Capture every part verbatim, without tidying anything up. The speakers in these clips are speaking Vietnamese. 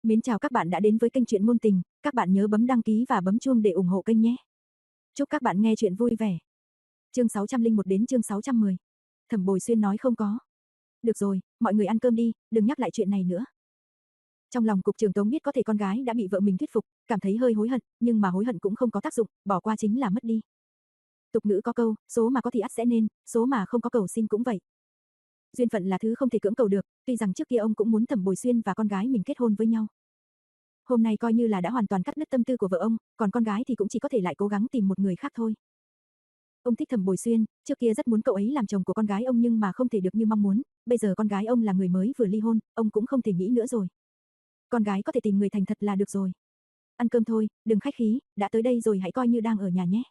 Mến chào các bạn đã đến với kênh truyện ngôn tình, các bạn nhớ bấm đăng ký và bấm chuông để ủng hộ kênh nhé. Chúc các bạn nghe truyện vui vẻ. Chương sáu trăm lẻ một đến chương sáu trăm mười. Thẩm Bồi Xuyên nói không có. Được rồi, mọi người ăn cơm đi, đừng nhắc lại chuyện này nữa. Trong lòng cục trưởng Tống biết có thể con gái đã bị vợ mình thuyết phục, cảm thấy hơi hối hận, nhưng mà hối hận cũng không có tác dụng, bỏ qua chính là mất đi. Tục ngữ có câu, số mà có thì ắt sẽ nên, số mà không có cầu xin cũng vậy. Duyên phận là thứ không thể cưỡng cầu được, tuy rằng trước kia ông cũng muốn Thẩm Bồi Xuyên và con gái mình kết hôn với nhau. Hôm nay coi như là đã hoàn toàn cắt đứt tâm tư của vợ ông, còn con gái thì cũng chỉ có thể lại cố gắng tìm một người khác thôi. Ông thích Thẩm Bồi Xuyên, trước kia rất muốn cậu ấy làm chồng của con gái ông nhưng mà không thể được như mong muốn, bây giờ con gái ông là người mới vừa ly hôn, ông cũng không thể nghĩ nữa rồi. Con gái có thể tìm người thành thật là được rồi. Ăn cơm thôi, đừng khách khí, đã tới đây rồi hãy coi như đang ở nhà nhé.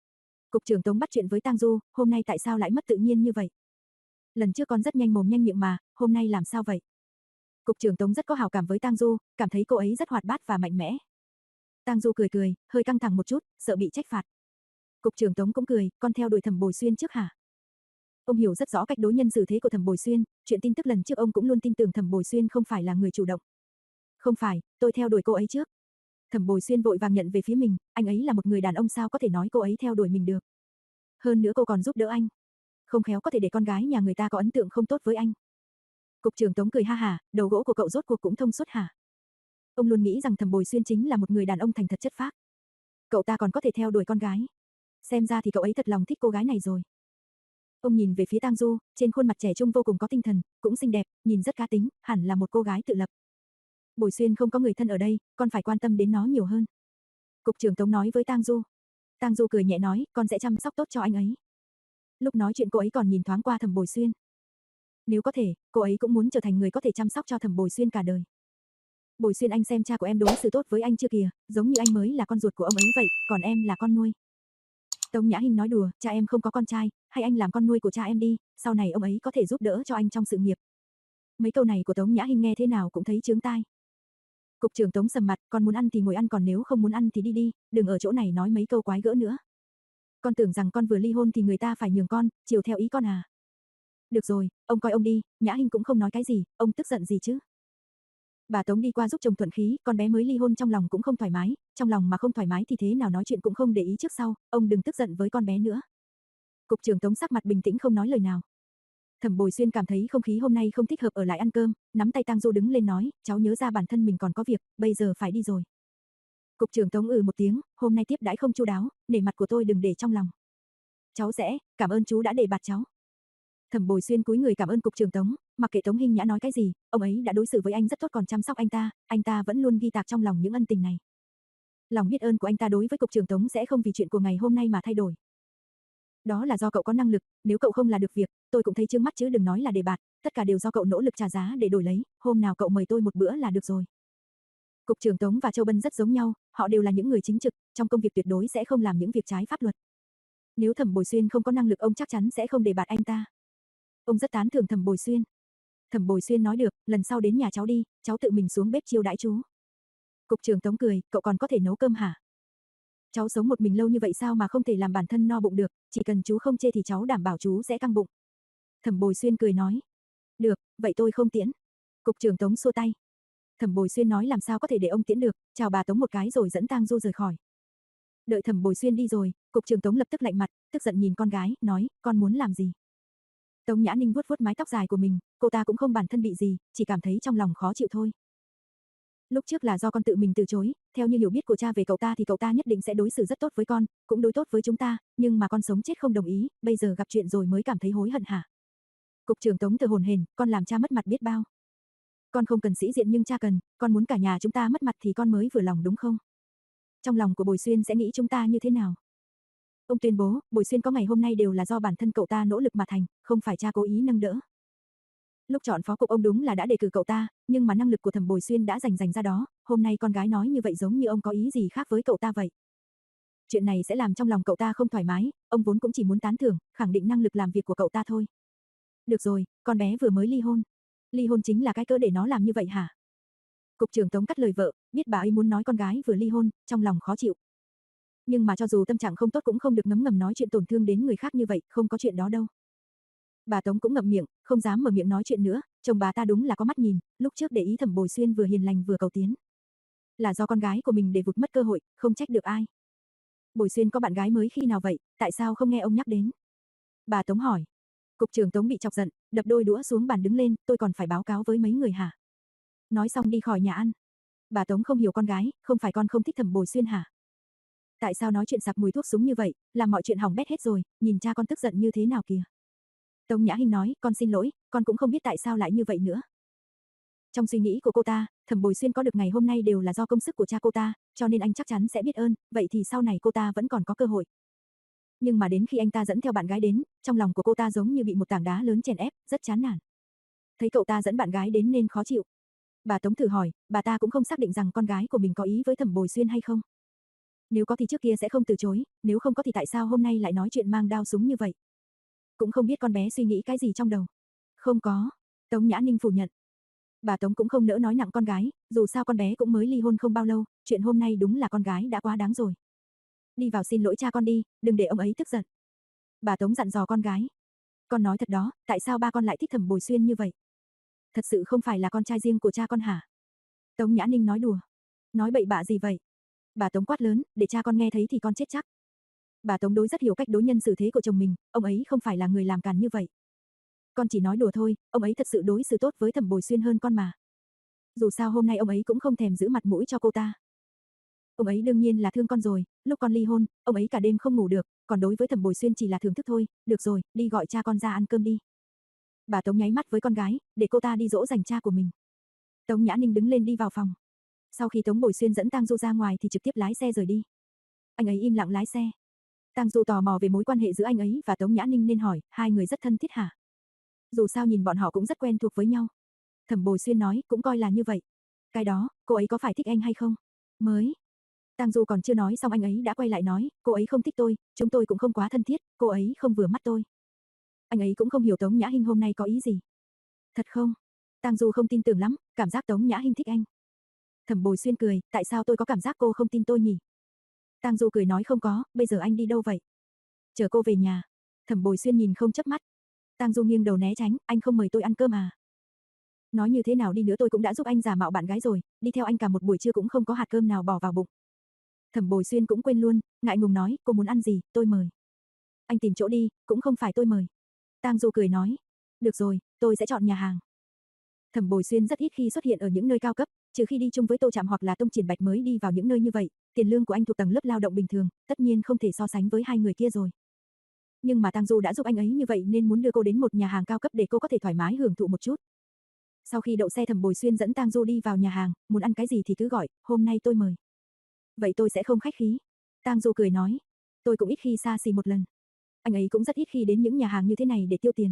Cục trưởng Tống bắt chuyện với Tang Du, hôm nay tại sao lại mất tự nhiên như vậy? Lần trước con rất nhanh mồm nhanh miệng mà, hôm nay làm sao vậy? Cục trưởng Tống rất có hảo cảm với Tang Du, cảm thấy cô ấy rất hoạt bát và mạnh mẽ. Tang Du cười cười, hơi căng thẳng một chút, sợ bị trách phạt. Cục trưởng Tống cũng cười, con theo đuổi Thẩm Bồi Xuyên trước hả? Ông hiểu rất rõ cách đối nhân xử thế của Thẩm Bồi Xuyên, chuyện tin tức lần trước ông cũng luôn tin tưởng Thẩm Bồi Xuyên không phải là người chủ động. Không phải, tôi theo đuổi cô ấy trước. Thẩm Bồi Xuyên vội vàng nhận về phía mình, anh ấy là một người đàn ông sao có thể nói cô ấy theo đuổi mình được. Hơn nữa cô còn giúp đỡ anh. Không khéo có thể để con gái nhà người ta có ấn tượng không tốt với anh. Cục trưởng Tống cười ha hả, đầu gỗ của cậu rốt cuộc cũng thông suốt hả? Ông luôn nghĩ rằng Thẩm Bồi Xuyên chính là một người đàn ông thành thật chất phác. Cậu ta còn có thể theo đuổi con gái. Xem ra thì cậu ấy thật lòng thích cô gái này rồi. Ông nhìn về phía Tang Du, trên khuôn mặt trẻ trung vô cùng có tinh thần, cũng xinh đẹp, nhìn rất cá tính, hẳn là một cô gái tự lập. Bồi Xuyên không có người thân ở đây, con phải quan tâm đến nó nhiều hơn. Cục trưởng Tống nói với Tang Du. Tang Du cười nhẹ nói, con sẽ chăm sóc tốt cho anh ấy. Lúc nói chuyện cô ấy còn nhìn thoáng qua Thẩm Bồi Xuyên. Nếu có thể, cô ấy cũng muốn trở thành người có thể chăm sóc cho Thẩm Bồi Xuyên cả đời. Bồi Xuyên anh xem cha của em đối xử tốt với anh chưa kìa, giống như anh mới là con ruột của ông ấy vậy, còn em là con nuôi. Tống Nhã Hinh nói đùa, cha em không có con trai, hay anh làm con nuôi của cha em đi, sau này ông ấy có thể giúp đỡ cho anh trong sự nghiệp. Mấy câu này của Tống Nhã Hinh nghe thế nào cũng thấy chướng tai. Cục trưởng Tống sầm mặt, con muốn ăn thì ngồi ăn còn nếu không muốn ăn thì đi đi, đừng ở chỗ này nói mấy câu quái gỡ nữa. Con tưởng rằng con vừa ly hôn thì người ta phải nhường con, chiều theo ý con à. Được rồi, ông coi ông đi, Nhã Hinh cũng không nói cái gì, ông tức giận gì chứ. Bà Tống đi qua giúp chồng thuận khí, con bé mới ly hôn trong lòng cũng không thoải mái, trong lòng mà không thoải mái thì thế nào nói chuyện cũng không để ý trước sau, ông đừng tức giận với con bé nữa. Cục trưởng Tống sắc mặt bình tĩnh không nói lời nào. Thẩm Bồi Xuyên cảm thấy không khí hôm nay không thích hợp ở lại ăn cơm, nắm tay Tang Du đứng lên nói, cháu nhớ ra bản thân mình còn có việc, bây giờ phải đi rồi. Cục trưởng Tống ừ một tiếng, hôm nay tiếp đãi không chu đáo, nể mặt của tôi đừng để trong lòng. Cháu sẽ, cảm ơn chú đã đề bạt cháu. Thẩm Bồi Xuyên cúi người cảm ơn cục trưởng Tống, mặc kệ Tống Hinh Nhã nói cái gì, ông ấy đã đối xử với anh rất tốt còn chăm sóc anh ta, anh ta vẫn luôn ghi tạc trong lòng những ân tình này. Lòng biết ơn của anh ta đối với cục trưởng Tống sẽ không vì chuyện của ngày hôm nay mà thay đổi. Đó là do cậu có năng lực, nếu cậu không là được việc, tôi cũng thấy chướng mắt chứ đừng nói là đề bạt, tất cả đều do cậu nỗ lực trả giá để đổi lấy, hôm nào cậu mời tôi một bữa là được rồi. Cục trưởng Tống và Châu Bân rất giống nhau, họ đều là những người chính trực, trong công việc tuyệt đối sẽ không làm những việc trái pháp luật. Nếu Thẩm Bồi Xuyên không có năng lực ông chắc chắn sẽ không đề bạt anh ta. Ông rất tán thưởng Thẩm Bồi Xuyên. Thẩm Bồi Xuyên nói được, lần sau đến nhà cháu đi, cháu tự mình xuống bếp chiêu đãi chú. Cục trưởng Tống cười, cậu còn có thể nấu cơm hả? Cháu sống một mình lâu như vậy sao mà không thể làm bản thân no bụng được, chỉ cần chú không chê thì cháu đảm bảo chú sẽ căng bụng. Thẩm Bồi Xuyên cười nói. Được, vậy tôi không tiễn. Cục trưởng Tống xua tay. Thẩm Bồi Xuyên nói làm sao có thể để ông tiễn được, chào bà Tống một cái rồi dẫn Tang Du rời khỏi. Đợi Thẩm Bồi Xuyên đi rồi, cục trưởng Tống lập tức lạnh mặt, tức giận nhìn con gái, nói, con muốn làm gì? Tống Nhã Ninh vuốt vuốt mái tóc dài của mình, cô ta cũng không bản thân bị gì, chỉ cảm thấy trong lòng khó chịu thôi. Lúc trước là do con tự mình từ chối, theo như hiểu biết của cha về cậu ta thì cậu ta nhất định sẽ đối xử rất tốt với con, cũng đối tốt với chúng ta, nhưng mà con sống chết không đồng ý, bây giờ gặp chuyện rồi mới cảm thấy hối hận hả? Cục trưởng Tống thở hổn hển, con làm cha mất mặt biết bao. Con không cần sĩ diện nhưng cha cần, con muốn cả nhà chúng ta mất mặt thì con mới vừa lòng đúng không? Trong lòng của Bồi Xuyên sẽ nghĩ chúng ta như thế nào? Ông tuyên bố, Bồi Xuyên có ngày hôm nay đều là do bản thân cậu ta nỗ lực mà thành, không phải cha cố ý nâng đỡ. Lúc chọn phó cục ông đúng là đã đề cử cậu ta, nhưng mà năng lực của Thẩm Bồi Xuyên đã dành dành ra đó, hôm nay con gái nói như vậy giống như ông có ý gì khác với cậu ta vậy. Chuyện này sẽ làm trong lòng cậu ta không thoải mái, ông vốn cũng chỉ muốn tán thưởng, khẳng định năng lực làm việc của cậu ta thôi. Được rồi, con bé vừa mới ly hôn. Ly hôn chính là cái cỡ để nó làm như vậy hả? Cục trưởng Tống cắt lời vợ, biết bà ấy muốn nói con gái vừa ly hôn, trong lòng khó chịu. Nhưng mà cho dù tâm trạng không tốt cũng không được ngấm ngầm nói chuyện tổn thương đến người khác như vậy, không có chuyện đó đâu. Bà Tống cũng ngậm miệng, không dám mở miệng nói chuyện nữa, chồng bà ta đúng là có mắt nhìn, lúc trước để ý Thẩm Bồi Xuyên vừa hiền lành vừa cầu tiến. Là do con gái của mình để vụt mất cơ hội, không trách được ai. Bồi Xuyên có bạn gái mới khi nào vậy, tại sao không nghe ông nhắc đến? Bà Tống hỏi. Cục trưởng Tống bị chọc giận, đập đôi đũa xuống bàn đứng lên, tôi còn phải báo cáo với mấy người hả? Nói xong đi khỏi nhà ăn. Bà Tống không hiểu con gái, không phải con không thích Thẩm Bồi Xuyên hả? Tại sao nói chuyện sặc mùi thuốc súng như vậy, làm mọi chuyện hỏng bét hết rồi, nhìn cha con tức giận như thế nào kìa. Tống Nhã Hinh nói, con xin lỗi, con cũng không biết tại sao lại như vậy nữa. Trong suy nghĩ của cô ta, Thẩm Bồi Xuyên có được ngày hôm nay đều là do công sức của cha cô ta, cho nên anh chắc chắn sẽ biết ơn, vậy thì sau này cô ta vẫn còn có cơ hội. Nhưng mà đến khi anh ta dẫn theo bạn gái đến, trong lòng của cô ta giống như bị một tảng đá lớn chèn ép, rất chán nản. Thấy cậu ta dẫn bạn gái đến nên khó chịu. Bà Tống thử hỏi, bà ta cũng không xác định rằng con gái của mình có ý với Thẩm Bồi Xuyên hay không. Nếu có thì trước kia sẽ không từ chối, nếu không có thì tại sao hôm nay lại nói chuyện mang đao súng như vậy. Cũng không biết con bé suy nghĩ cái gì trong đầu. Không có. Tống Nhã Ninh phủ nhận. Bà Tống cũng không nỡ nói nặng con gái, dù sao con bé cũng mới ly hôn không bao lâu, chuyện hôm nay đúng là con gái đã quá đáng rồi. Đi vào xin lỗi cha con đi, đừng để ông ấy tức giận. Bà Tống dặn dò con gái. Con nói thật đó, tại sao ba con lại thích Thẩm Bồi Xuyên như vậy? Thật sự không phải là con trai riêng của cha con hả? Tống Nhã Ninh nói đùa. Nói bậy bạ gì vậy? Bà Tống quát lớn, để cha con nghe thấy thì con chết chắc. Bà Tống đối rất hiểu cách đối nhân xử thế của chồng mình, ông ấy không phải là người làm càn như vậy. Con chỉ nói đùa thôi, ông ấy thật sự đối xử tốt với Thẩm Bồi Xuyên hơn con mà. Dù sao hôm nay ông ấy cũng không thèm giữ mặt mũi cho cô ta. Ông ấy đương nhiên là thương con rồi, lúc con ly hôn, ông ấy cả đêm không ngủ được, còn đối với Thẩm Bồi Xuyên chỉ là thưởng thức thôi, được rồi, đi gọi cha con ra ăn cơm đi. Bà Tống nháy mắt với con gái, để cô ta đi dỗ dành cha của mình. Tống Nhã Ninh đứng lên đi vào phòng. Sau khi Tống Bồi Xuyên dẫn Tang Du ra ngoài thì trực tiếp lái xe rời đi. Anh ấy im lặng lái xe. Tang Du tò mò về mối quan hệ giữa anh ấy và Tống Nhã Ninh nên hỏi, hai người rất thân thiết hả? Dù sao nhìn bọn họ cũng rất quen thuộc với nhau. Thẩm Bồi Xuyên nói, cũng coi là như vậy. Cái đó, cô ấy có phải thích anh hay không? Mới. Tang Du còn chưa nói xong anh ấy đã quay lại nói, cô ấy không thích tôi, chúng tôi cũng không quá thân thiết, cô ấy không vừa mắt tôi. Anh ấy cũng không hiểu Tống Nhã Hinh hôm nay có ý gì. Thật không? Tang Du không tin tưởng lắm, cảm giác Tống Nhã Hinh thích anh. Thẩm Bồi Xuyên cười, tại sao tôi có cảm giác cô không tin tôi nhỉ? Tang Du cười nói không có, bây giờ anh đi đâu vậy? Chờ cô về nhà. Thẩm Bồi Xuyên nhìn không chớp mắt. Tang Du nghiêng đầu né tránh, anh không mời tôi ăn cơm à? Nói như thế nào đi nữa tôi cũng đã giúp anh giả mạo bạn gái rồi, đi theo anh cả một buổi trưa cũng không có hạt cơm nào bỏ vào bụng. Thẩm Bồi Xuyên cũng quên luôn, ngại ngùng nói, cô muốn ăn gì, tôi mời. Anh tìm chỗ đi, cũng không phải tôi mời. Tang Du cười nói, được rồi, tôi sẽ chọn nhà hàng. Thẩm Bồi Xuyên rất ít khi xuất hiện ở những nơi cao cấp, trừ khi đi chung với Tô Trạm hoặc là Tông Triển Bạch mới đi vào những nơi như vậy, tiền lương của anh thuộc tầng lớp lao động bình thường, tất nhiên không thể so sánh với hai người kia rồi. Nhưng mà Tang Du đã giúp anh ấy như vậy nên muốn đưa cô đến một nhà hàng cao cấp để cô có thể thoải mái hưởng thụ một chút. Sau khi đậu xe Thẩm Bồi Xuyên dẫn Tang Du đi vào nhà hàng, muốn ăn cái gì thì cứ gọi, hôm nay tôi mời. Vậy tôi sẽ không khách khí. Tang Du cười nói, tôi cũng ít khi xa xỉ một lần. Anh ấy cũng rất ít khi đến những nhà hàng như thế này để tiêu tiền.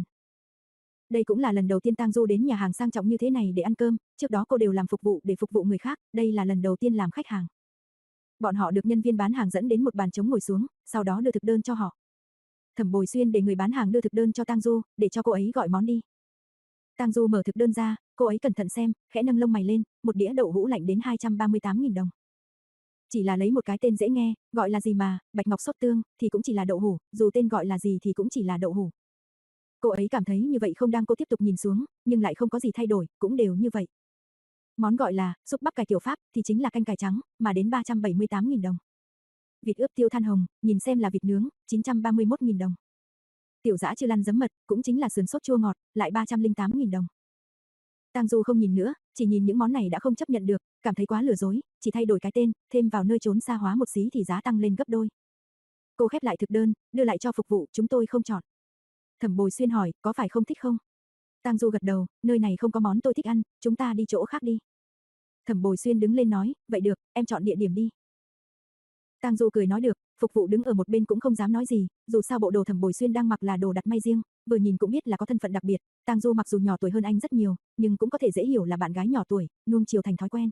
Đây cũng là lần đầu tiên Tang Du đến nhà hàng sang trọng như thế này để ăn cơm, trước đó cô đều làm phục vụ để phục vụ người khác, đây là lần đầu tiên làm khách hàng. Bọn họ được nhân viên bán hàng dẫn đến một bàn trống ngồi xuống, sau đó đưa thực đơn cho họ. Thẩm Bồi Xuyên để người bán hàng đưa thực đơn cho Tang Du, để cho cô ấy gọi món đi. Tang Du mở thực đơn ra, cô ấy cẩn thận xem, khẽ nâng lông mày lên, một đĩa đậu hũ lạnh đến hai trăm ba mươi tám nghìn đồng. Chỉ là lấy một cái tên dễ nghe, gọi là gì mà, bạch ngọc sốt tương, thì cũng chỉ là đậu hũ, dù tên gọi là gì thì cũng chỉ là đậu hũ. Cô ấy cảm thấy như vậy không đang cô tiếp tục nhìn xuống, nhưng lại không có gì thay đổi, cũng đều như vậy. Món gọi là súp bắp cải kiểu Pháp thì chính là canh cải trắng, mà đến ba trăm bảy mươi tám nghìn đồng. Vịt ướp tiêu than hồng, nhìn xem là vịt nướng, chín trăm ba mươi mốt nghìn đồng. Tiểu dã chư lăn giấm mật, cũng chính là sườn sốt chua ngọt, lại ba trăm lẻ tám nghìn đồng. Tang Du không nhìn nữa, chỉ nhìn những món này đã không chấp nhận được, cảm thấy quá lừa dối, chỉ thay đổi cái tên, thêm vào nơi trốn xa hóa một xí thì giá tăng lên gấp đôi. Cô khép lại thực đơn, đưa lại cho phục vụ, chúng tôi không chọn. Thẩm Bồi Xuyên hỏi, có phải không thích không? Tang Du gật đầu, nơi này không có món tôi thích ăn, chúng ta đi chỗ khác đi. Thẩm Bồi Xuyên đứng lên nói, vậy được, em chọn địa điểm đi. Tang Du cười nói được, phục vụ đứng ở một bên cũng không dám nói gì, dù sao bộ đồ Thẩm Bồi Xuyên đang mặc là đồ đặt may riêng, vừa nhìn cũng biết là có thân phận đặc biệt. Tang Du mặc dù nhỏ tuổi hơn anh rất nhiều, nhưng cũng có thể dễ hiểu là bạn gái nhỏ tuổi, nuông chiều thành thói quen.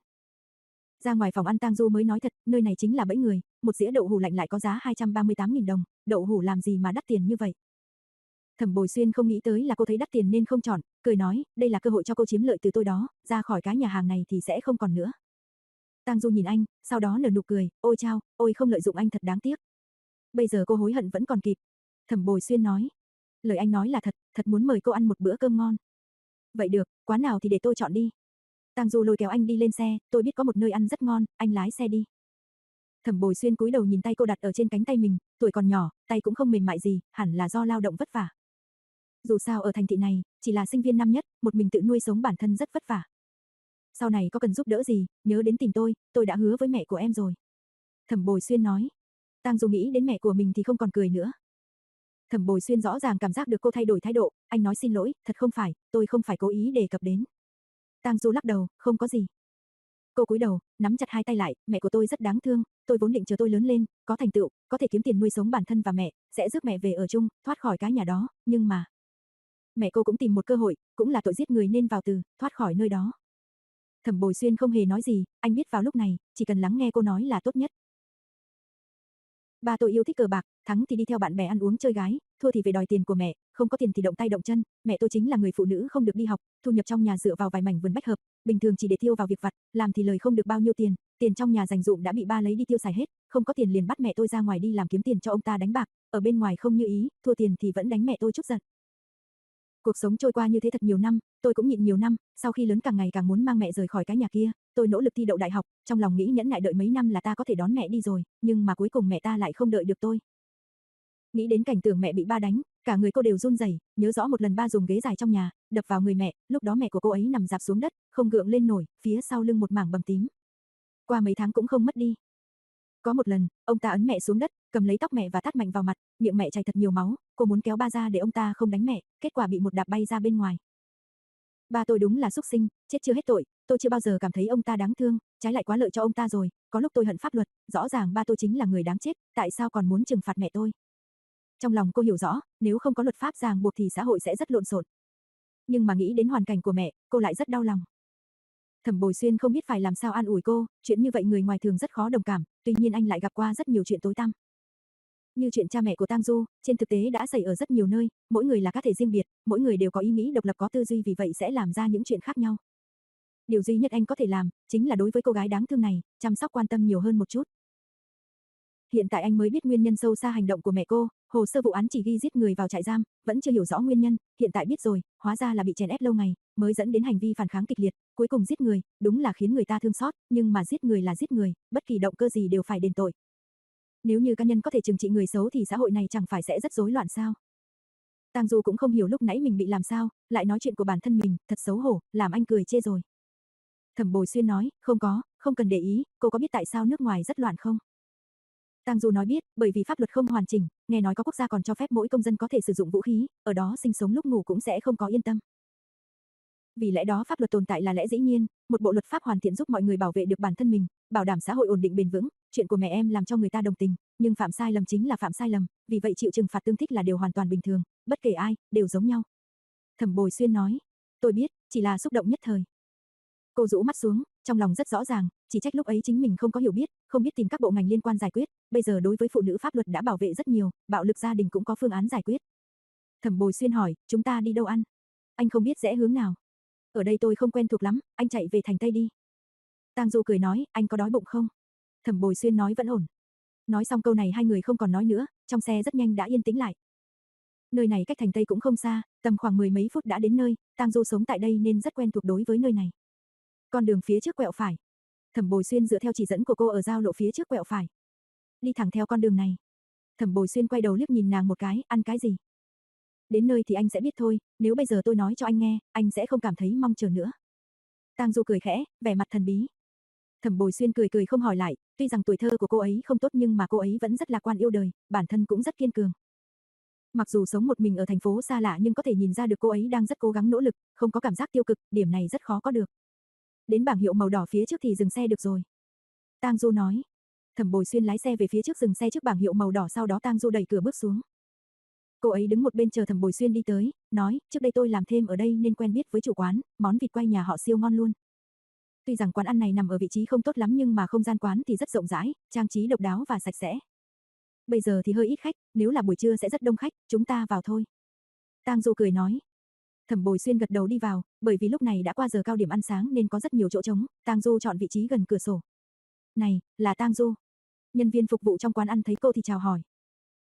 Ra ngoài phòng ăn Tang Du mới nói thật, nơi này chính là bẫy người, một dĩa đậu hũ lạnh lại có giá hai trăm ba mươi tám nghìn đồng, đậu hũ làm gì mà đắt tiền như vậy. Thẩm Bồi Xuyên không nghĩ tới là cô thấy đắt tiền nên không chọn, cười nói, đây là cơ hội cho cô chiếm lợi từ tôi đó, ra khỏi cái nhà hàng này thì sẽ không còn nữa. Tang Du nhìn anh, sau đó nở nụ cười, ôi chao, ôi không lợi dụng anh thật đáng tiếc. Bây giờ cô hối hận vẫn còn kịp. Thẩm Bồi Xuyên nói, Lời anh nói là thật, thật muốn mời cô ăn một bữa cơm ngon. Vậy được, quán nào thì để tôi chọn đi. Tang Du lôi kéo anh đi lên xe, tôi biết có một nơi ăn rất ngon, anh lái xe đi. Thẩm Bồi Xuyên cúi đầu nhìn tay cô đặt ở trên cánh tay mình, tuổi còn nhỏ, tay cũng không mềm mại gì, hẳn là do lao động vất vả. Dù sao ở thành thị này, chỉ là sinh viên năm nhất, một mình tự nuôi sống bản thân rất vất vả. Sau này có cần giúp đỡ gì, nhớ đến tìm tôi, tôi đã hứa với mẹ của em rồi. Thẩm Bồi Xuyên nói. Tang Du nghĩ đến mẹ của mình thì không còn cười nữa. Thẩm Bồi Xuyên rõ ràng cảm giác được cô thay đổi thái độ, anh nói xin lỗi, thật không phải, tôi không phải cố ý đề cập đến. Tang Du lắc đầu, không có gì. Cô cúi đầu, nắm chặt hai tay lại, mẹ của tôi rất đáng thương, tôi vốn định chờ tôi lớn lên, có thành tựu, có thể kiếm tiền nuôi sống bản thân và mẹ, sẽ giúp mẹ về ở chung, thoát khỏi cái nhà đó, nhưng mà mẹ cô cũng tìm một cơ hội, cũng là tội giết người nên vào từ, thoát khỏi nơi đó. Thẩm Bồi Xuyên không hề nói gì, anh biết vào lúc này, chỉ cần lắng nghe cô nói là tốt nhất. Ba tôi yêu thích cờ bạc, thắng thì đi theo bạn bè ăn uống chơi gái, thua thì về đòi tiền của mẹ, không có tiền thì động tay động chân, mẹ tôi chính là người phụ nữ không được đi học, thu nhập trong nhà dựa vào vài mảnh vườn bách hợp, bình thường chỉ để tiêu vào việc vặt, làm thì lời không được bao nhiêu tiền, tiền trong nhà dành dụm đã bị ba lấy đi tiêu xài hết, không có tiền liền bắt mẹ tôi ra ngoài đi làm kiếm tiền cho ông ta đánh bạc, ở bên ngoài không như ý, thua tiền thì vẫn đánh mẹ tôi chút giận. Cuộc sống trôi qua như thế thật nhiều năm, tôi cũng nhịn nhiều năm, sau khi lớn càng ngày càng muốn mang mẹ rời khỏi cái nhà kia, tôi nỗ lực thi đậu đại học, trong lòng nghĩ nhẫn nại đợi mấy năm là ta có thể đón mẹ đi rồi, nhưng mà cuối cùng mẹ ta lại không đợi được tôi. Nghĩ đến cảnh tượng mẹ bị ba đánh, cả người cô đều run rẩy, nhớ rõ một lần ba dùng ghế dài trong nhà, đập vào người mẹ, lúc đó mẹ của cô ấy nằm rạp xuống đất, không gượng lên nổi, phía sau lưng một mảng bầm tím. Qua mấy tháng cũng không mất đi. Có một lần, ông ta ấn mẹ xuống đất, cầm lấy tóc mẹ và tát mạnh vào mặt, miệng mẹ chảy thật nhiều máu, cô muốn kéo ba ra để ông ta không đánh mẹ, kết quả bị một đạp bay ra bên ngoài. Ba tôi đúng là xúc sinh, chết chưa hết tội, tôi chưa bao giờ cảm thấy ông ta đáng thương, trái lại quá lợi cho ông ta rồi, có lúc tôi hận pháp luật, rõ ràng ba tôi chính là người đáng chết, tại sao còn muốn trừng phạt mẹ tôi? Trong lòng cô hiểu rõ, nếu không có luật pháp ràng buộc thì xã hội sẽ rất lộn xộn. Nhưng mà nghĩ đến hoàn cảnh của mẹ, cô lại rất đau lòng. Thẩm Bồi Xuyên không biết phải làm sao an ủi cô, chuyện như vậy người ngoài thường rất khó đồng cảm, tuy nhiên anh lại gặp qua rất nhiều chuyện tối tăm. Như chuyện cha mẹ của Tang Du, trên thực tế đã xảy ở rất nhiều nơi, mỗi người là cá thể riêng biệt, mỗi người đều có ý nghĩ độc lập có tư duy vì vậy sẽ làm ra những chuyện khác nhau. Điều duy nhất anh có thể làm, chính là đối với cô gái đáng thương này, chăm sóc quan tâm nhiều hơn một chút. Hiện tại anh mới biết nguyên nhân sâu xa hành động của mẹ cô, hồ sơ vụ án chỉ ghi giết người vào trại giam, vẫn chưa hiểu rõ nguyên nhân, hiện tại biết rồi, hóa ra là bị chèn ép lâu ngày, mới dẫn đến hành vi phản kháng kịch liệt, cuối cùng giết người, đúng là khiến người ta thương xót, nhưng mà giết người là giết người, bất kỳ động cơ gì đều phải đền tội. Nếu như cá nhân có thể trừng trị người xấu thì xã hội này chẳng phải sẽ rất rối loạn sao? Tang Du cũng không hiểu lúc nãy mình bị làm sao, lại nói chuyện của bản thân mình, thật xấu hổ, làm anh cười chê rồi. Thẩm Bồi Xuyên nói, không có, không cần để ý, cô có biết tại sao nước ngoài rất loạn không? Tang Du nói biết, bởi vì pháp luật không hoàn chỉnh, nghe nói có quốc gia còn cho phép mỗi công dân có thể sử dụng vũ khí, ở đó sinh sống lúc ngủ cũng sẽ không có yên tâm. Vì lẽ đó pháp luật tồn tại là lẽ dĩ nhiên, một bộ luật pháp hoàn thiện giúp mọi người bảo vệ được bản thân mình, bảo đảm xã hội ổn định bền vững, chuyện của mẹ em làm cho người ta đồng tình, nhưng phạm sai lầm chính là phạm sai lầm, vì vậy chịu trừng phạt tương thích là điều hoàn toàn bình thường, bất kể ai, đều giống nhau. Thẩm Bồi Xuyên nói, tôi biết, chỉ là xúc động nhất thời. Cô rũ mắt xuống, trong lòng rất rõ ràng, chỉ trách lúc ấy chính mình không có hiểu biết, không biết tìm các bộ ngành liên quan giải quyết, bây giờ đối với phụ nữ pháp luật đã bảo vệ rất nhiều, bạo lực gia đình cũng có phương án giải quyết. Thẩm Bồi Xuyên hỏi, chúng ta đi đâu ăn? Anh không biết rẽ hướng nào. Ở đây tôi không quen thuộc lắm, anh chạy về thành Tây đi. Tang Du cười nói, anh có đói bụng không? Thẩm Bồi Xuyên nói vẫn ổn. Nói xong câu này hai người không còn nói nữa, trong xe rất nhanh đã yên tĩnh lại. Nơi này cách thành Tây cũng không xa, tầm khoảng mười mấy phút đã đến nơi, Tang Du sống tại đây nên rất quen thuộc đối với nơi này. Con đường phía trước quẹo phải. Thẩm Bồi Xuyên dựa theo chỉ dẫn của cô ở giao lộ phía trước quẹo phải. Đi thẳng theo con đường này. Thẩm Bồi Xuyên quay đầu liếc nhìn nàng một cái, ăn cái gì? Đến nơi thì anh sẽ biết thôi, nếu bây giờ tôi nói cho anh nghe, anh sẽ không cảm thấy mong chờ nữa. Tang Du cười khẽ, vẻ mặt thần bí. Thẩm Bồi Xuyên cười cười không hỏi lại, tuy rằng tuổi thơ của cô ấy không tốt nhưng mà cô ấy vẫn rất lạc quan yêu đời, bản thân cũng rất kiên cường. Mặc dù sống một mình ở thành phố xa lạ nhưng có thể nhìn ra được cô ấy đang rất cố gắng nỗ lực, không có cảm giác tiêu cực, điểm này rất khó có được. Đến bảng hiệu màu đỏ phía trước thì dừng xe được rồi. Tang Du nói. Thẩm Bồi Xuyên lái xe về phía trước dừng xe trước bảng hiệu màu đỏ sau đó Tang Du đẩy cửa bước xuống. Cô ấy đứng một bên chờ Thẩm Bồi Xuyên đi tới, nói, trước đây tôi làm thêm ở đây nên quen biết với chủ quán, món vịt quay nhà họ siêu ngon luôn. Tuy rằng quán ăn này nằm ở vị trí không tốt lắm nhưng mà không gian quán thì rất rộng rãi, trang trí độc đáo và sạch sẽ. Bây giờ thì hơi ít khách, nếu là buổi trưa sẽ rất đông khách, chúng ta vào thôi. Tang Du cười nói. Thẩm Bồi Xuyên gật đầu đi vào, bởi vì lúc này đã qua giờ cao điểm ăn sáng nên có rất nhiều chỗ trống, Tang Du chọn vị trí gần cửa sổ. Này, là Tang Du. Nhân viên phục vụ trong quán ăn thấy cô thì chào hỏi.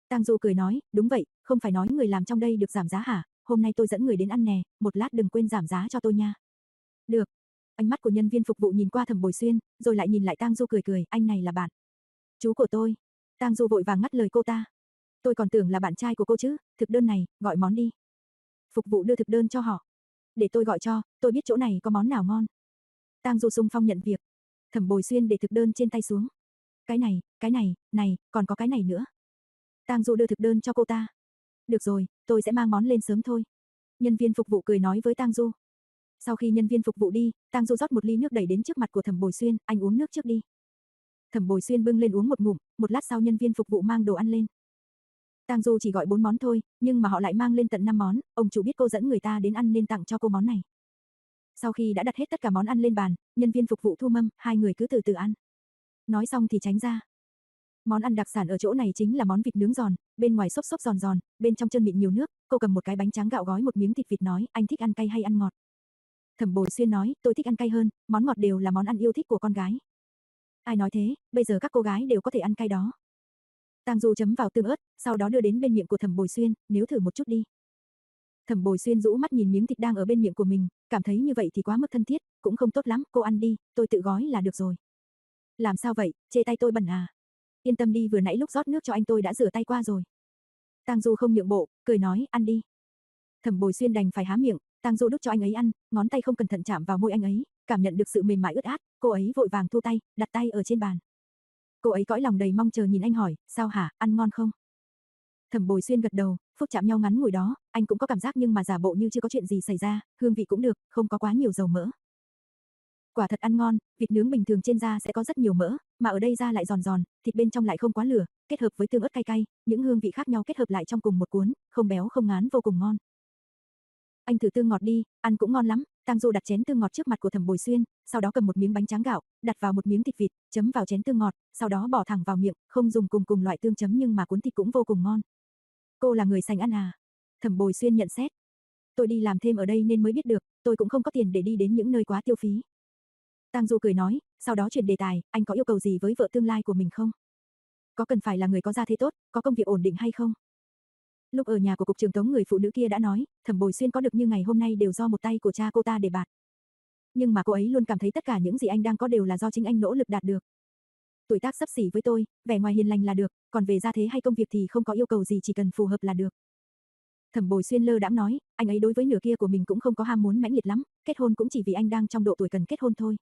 Tang Du cười nói, đúng vậy, không phải nói người làm trong đây được giảm giá hả? Hôm nay tôi dẫn người đến ăn nè, một lát đừng quên giảm giá cho tôi nha. Được. Ánh mắt của nhân viên phục vụ nhìn qua Thẩm Bồi Xuyên, rồi lại nhìn lại Tang Du cười cười, anh này là bạn chú của tôi. Tang Du vội vàng ngắt lời cô ta. Tôi còn tưởng là bạn trai của cô chứ, thực đơn này, gọi món đi. Phục vụ đưa thực đơn cho họ. Để tôi gọi cho, tôi biết chỗ này có món nào ngon. Tang Du xung phong nhận việc. Thẩm Bồi Xuyên để thực đơn trên tay xuống. Cái này, cái này, này, còn có cái này nữa. Tang Du đưa thực đơn cho cô ta. Được rồi, tôi sẽ mang món lên sớm thôi. Nhân viên phục vụ cười nói với Tang Du. Sau khi nhân viên phục vụ đi, Tang Du rót một ly nước đẩy đến trước mặt của Thẩm Bồi Xuyên, anh uống nước trước đi. Thẩm Bồi Xuyên bưng lên uống một ngụm, một lát sau nhân viên phục vụ mang đồ ăn lên. Tang Du chỉ gọi bốn món thôi, nhưng mà họ lại mang lên tận năm món, ông chủ biết cô dẫn người ta đến ăn nên tặng cho cô món này. Sau khi đã đặt hết tất cả món ăn lên bàn, nhân viên phục vụ thu mâm, hai người cứ từ từ ăn. Nói xong thì tránh ra. Món ăn đặc sản ở chỗ này chính là món vịt nướng giòn, bên ngoài xốp xốp giòn giòn, bên trong chân mịn nhiều nước, cô cầm một cái bánh tráng gạo gói một miếng thịt vịt nói, anh thích ăn cay hay ăn ngọt? Thẩm Bồi Xuyên nói, tôi thích ăn cay hơn, món ngọt đều là món ăn yêu thích của con gái. Ai nói thế, bây giờ các cô gái đều có thể ăn cay đó. Tang Du chấm vào tương ớt, sau đó đưa đến bên miệng của Thẩm Bồi Xuyên, nếu thử một chút đi. Thẩm Bồi Xuyên rũ mắt nhìn miếng thịt đang ở bên miệng của mình, cảm thấy như vậy thì quá mức thân thiết, cũng không tốt lắm, cô ăn đi, tôi tự gói là được rồi. Làm sao vậy, chê tay tôi bẩn à? Yên tâm đi, vừa nãy lúc rót nước cho anh tôi đã rửa tay qua rồi. Tang Du không nhượng bộ, cười nói, ăn đi. Thẩm Bồi Xuyên đành phải há miệng, Tang Du đút cho anh ấy ăn, ngón tay không cẩn thận chạm vào môi anh ấy, cảm nhận được sự mềm mại ướt át, cô ấy vội vàng thu tay, đặt tay ở trên bàn. Cô ấy cõi lòng đầy mong chờ nhìn anh hỏi, sao hả, ăn ngon không? Thẩm Bồi Xuyên gật đầu, phút chạm nhau ngắn ngủi đó, anh cũng có cảm giác nhưng mà giả bộ như chưa có chuyện gì xảy ra, hương vị cũng được, không có quá nhiều dầu mỡ. Quả thật ăn ngon, vịt nướng bình thường trên da sẽ có rất nhiều mỡ, mà ở đây da lại giòn giòn, thịt bên trong lại không quá lửa, kết hợp với tương ớt cay cay, những hương vị khác nhau kết hợp lại trong cùng một cuốn, không béo không ngán vô cùng ngon. Anh thử tương ngọt đi, ăn cũng ngon lắm. Tang Du đặt chén tương ngọt trước mặt của Thẩm Bồi Xuyên, sau đó cầm một miếng bánh tráng gạo, đặt vào một miếng thịt vịt, chấm vào chén tương ngọt, sau đó bỏ thẳng vào miệng, không dùng cùng cùng loại tương chấm nhưng mà cuốn thịt cũng vô cùng ngon. Cô là người sành ăn à? Thẩm Bồi Xuyên nhận xét. Tôi đi làm thêm ở đây nên mới biết được, tôi cũng không có tiền để đi đến những nơi quá tiêu phí. Tang Du cười nói, sau đó chuyển đề tài, anh có yêu cầu gì với vợ tương lai của mình không? Có cần phải là người có gia thế tốt, có công việc ổn định hay không? Lúc ở nhà của cục trưởng Tống người phụ nữ kia đã nói, Thẩm Bồi Xuyên có được như ngày hôm nay đều do một tay của cha cô ta để bạt. Nhưng mà cô ấy luôn cảm thấy tất cả những gì anh đang có đều là do chính anh nỗ lực đạt được. Tuổi tác xấp xỉ với tôi, vẻ ngoài hiền lành là được, còn về gia thế hay công việc thì không có yêu cầu gì, chỉ cần phù hợp là được. Thẩm Bồi Xuyên lơ đãng nói, anh ấy đối với nửa kia của mình cũng không có ham muốn mãnh liệt lắm, kết hôn cũng chỉ vì anh đang trong độ tuổi cần kết hôn thôi.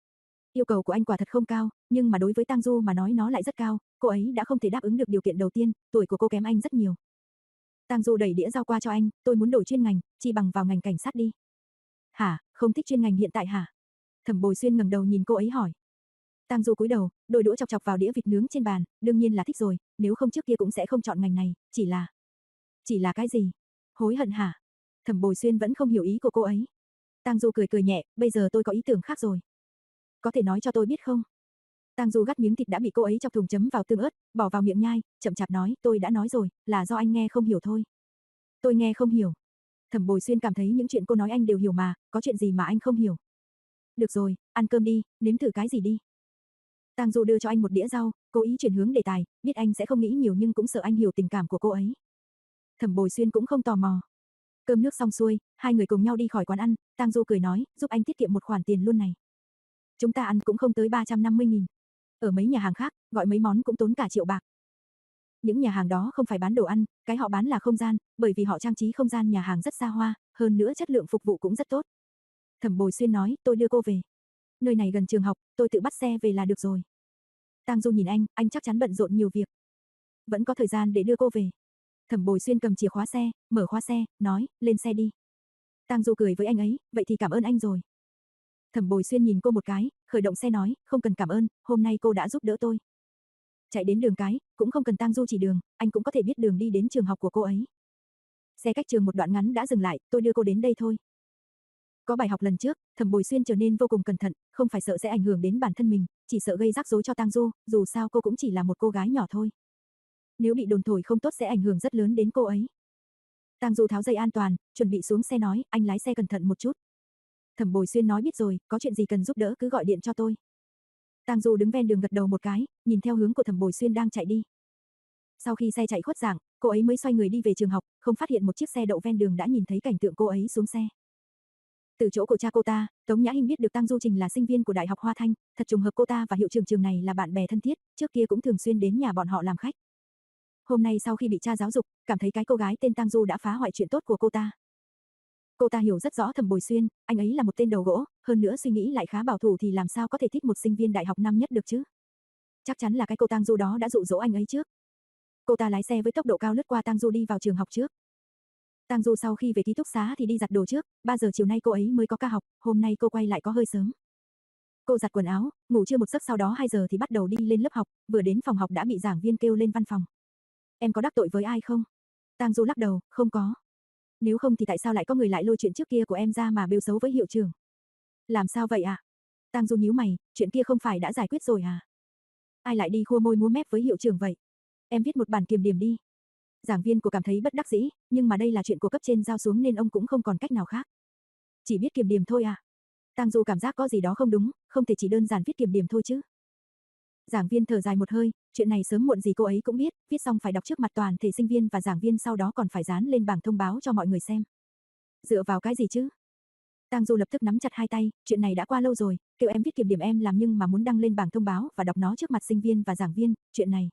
Yêu cầu của anh quả thật không cao, nhưng mà đối với Tang Du mà nói nó lại rất cao, cô ấy đã không thể đáp ứng được điều kiện đầu tiên, tuổi của cô kém anh rất nhiều. Tang Du đẩy đĩa rau qua cho anh, tôi muốn đổi chuyên ngành, chi bằng vào ngành cảnh sát đi. Hả, không thích chuyên ngành hiện tại hả? Thẩm Bồi Xuyên ngẩng đầu nhìn cô ấy hỏi. Tang Du cúi đầu, đôi đũa chọc chọc vào đĩa vịt nướng trên bàn, đương nhiên là thích rồi, nếu không trước kia cũng sẽ không chọn ngành này, chỉ là... Chỉ là cái gì? Hối hận hả? Thẩm Bồi Xuyên vẫn không hiểu ý của cô ấy. Tang Du cười cười nhẹ, bây giờ tôi có ý tưởng khác rồi. Có thể nói cho tôi biết không? Tang Du gắp miếng thịt đã bị cô ấy chọc thùng chấm vào tương ớt, bỏ vào miệng nhai, chậm chạp nói, tôi đã nói rồi, là do anh nghe không hiểu thôi. Tôi nghe không hiểu. Thẩm Bồi Xuyên cảm thấy những chuyện cô nói anh đều hiểu mà, có chuyện gì mà anh không hiểu. Được rồi, ăn cơm đi, nếm thử cái gì đi. Tang Du đưa cho anh một đĩa rau, cố ý chuyển hướng đề tài, biết anh sẽ không nghĩ nhiều nhưng cũng sợ anh hiểu tình cảm của cô ấy. Thẩm Bồi Xuyên cũng không tò mò. Cơm nước xong xuôi, hai người cùng nhau đi khỏi quán ăn, Tang Du cười nói, giúp anh tiết kiệm một khoản tiền luôn này. Chúng ta ăn cũng không tới ba trăm năm mươi nghìn. Ở mấy nhà hàng khác, gọi mấy món cũng tốn cả triệu bạc. Những nhà hàng đó không phải bán đồ ăn, cái họ bán là không gian, bởi vì họ trang trí không gian nhà hàng rất xa hoa, hơn nữa chất lượng phục vụ cũng rất tốt. Thẩm Bồi Xuyên nói, tôi đưa cô về. Nơi này gần trường học, tôi tự bắt xe về là được rồi. Tang Du nhìn anh, anh chắc chắn bận rộn nhiều việc. Vẫn có thời gian để đưa cô về. Thẩm Bồi Xuyên cầm chìa khóa xe, mở khóa xe, nói, lên xe đi. Tang Du cười với anh ấy, vậy thì cảm ơn anh rồi. Thẩm Bồi Xuyên nhìn cô một cái, khởi động xe nói, không cần cảm ơn, hôm nay cô đã giúp đỡ tôi. Chạy đến đường cái, cũng không cần Tang Du chỉ đường, anh cũng có thể biết đường đi đến trường học của cô ấy. Xe cách trường một đoạn ngắn đã dừng lại, tôi đưa cô đến đây thôi. Có bài học lần trước, Thẩm Bồi Xuyên trở nên vô cùng cẩn thận, không phải sợ sẽ ảnh hưởng đến bản thân mình, chỉ sợ gây rắc rối cho Tang Du, dù sao cô cũng chỉ là một cô gái nhỏ thôi. Nếu bị đồn thổi không tốt sẽ ảnh hưởng rất lớn đến cô ấy. Tang Du tháo dây an toàn, chuẩn bị xuống xe nói, anh lái xe cẩn thận một chút. Thẩm Bồi Xuyên nói biết rồi, có chuyện gì cần giúp đỡ cứ gọi điện cho tôi. Tang Du đứng ven đường gật đầu một cái, nhìn theo hướng của Thẩm Bồi Xuyên đang chạy đi. Sau khi xe chạy khuất dạng, cô ấy mới xoay người đi về trường học, không phát hiện một chiếc xe đậu ven đường đã nhìn thấy cảnh tượng cô ấy xuống xe. Từ chỗ của cha cô ta, Tống Nhã Hinh biết được Tang Du Trình là sinh viên của Đại học Hoa Thanh, thật trùng hợp cô ta và hiệu trưởng trường này là bạn bè thân thiết, trước kia cũng thường xuyên đến nhà bọn họ làm khách. Hôm nay sau khi bị cha giáo dục, cảm thấy cái cô gái tên Tang Du đã phá hoại chuyện tốt của cô ta. Cô ta hiểu rất rõ Thẩm Bồi Xuyên, anh ấy là một tên đầu gỗ, hơn nữa suy nghĩ lại khá bảo thủ thì làm sao có thể thích một sinh viên đại học năm nhất được chứ. Chắc chắn là cái cô Tang Du đó đã dụ dỗ anh ấy trước. Cô ta lái xe với tốc độ cao lướt qua Tang Du đi vào trường học trước. Tang Du sau khi về ký túc xá thì đi giặt đồ trước, ba giờ chiều nay cô ấy mới có ca học, hôm nay cô quay lại có hơi sớm. Cô giặt quần áo, ngủ trưa một giấc sau đó hai giờ thì bắt đầu đi lên lớp học, vừa đến phòng học đã bị giảng viên kêu lên văn phòng. Em có đắc tội với ai không? Tang Du lắc đầu, không có. Nếu không thì tại sao lại có người lại lôi chuyện trước kia của em ra mà bêu xấu với hiệu trưởng? Làm sao vậy ạ? À? Tang Du nhíu mày, chuyện kia không phải đã giải quyết rồi à? Ai lại đi khua môi múa mép với hiệu trưởng vậy? Em viết một bản kiểm điểm đi. Giảng viên của cảm thấy bất đắc dĩ, nhưng mà đây là chuyện của cấp trên giao xuống nên ông cũng không còn cách nào khác. Chỉ biết kiểm điểm thôi à? Tang Du cảm giác có gì đó không đúng, không thể chỉ đơn giản viết kiểm điểm thôi chứ. Giảng viên thở dài một hơi, chuyện này sớm muộn gì cô ấy cũng biết, viết xong phải đọc trước mặt toàn thể sinh viên và giảng viên sau đó còn phải dán lên bảng thông báo cho mọi người xem. Dựa vào cái gì chứ? Tang Du lập tức nắm chặt hai tay, chuyện này đã qua lâu rồi, kêu em viết kiểm điểm em làm nhưng mà muốn đăng lên bảng thông báo và đọc nó trước mặt sinh viên và giảng viên, chuyện này.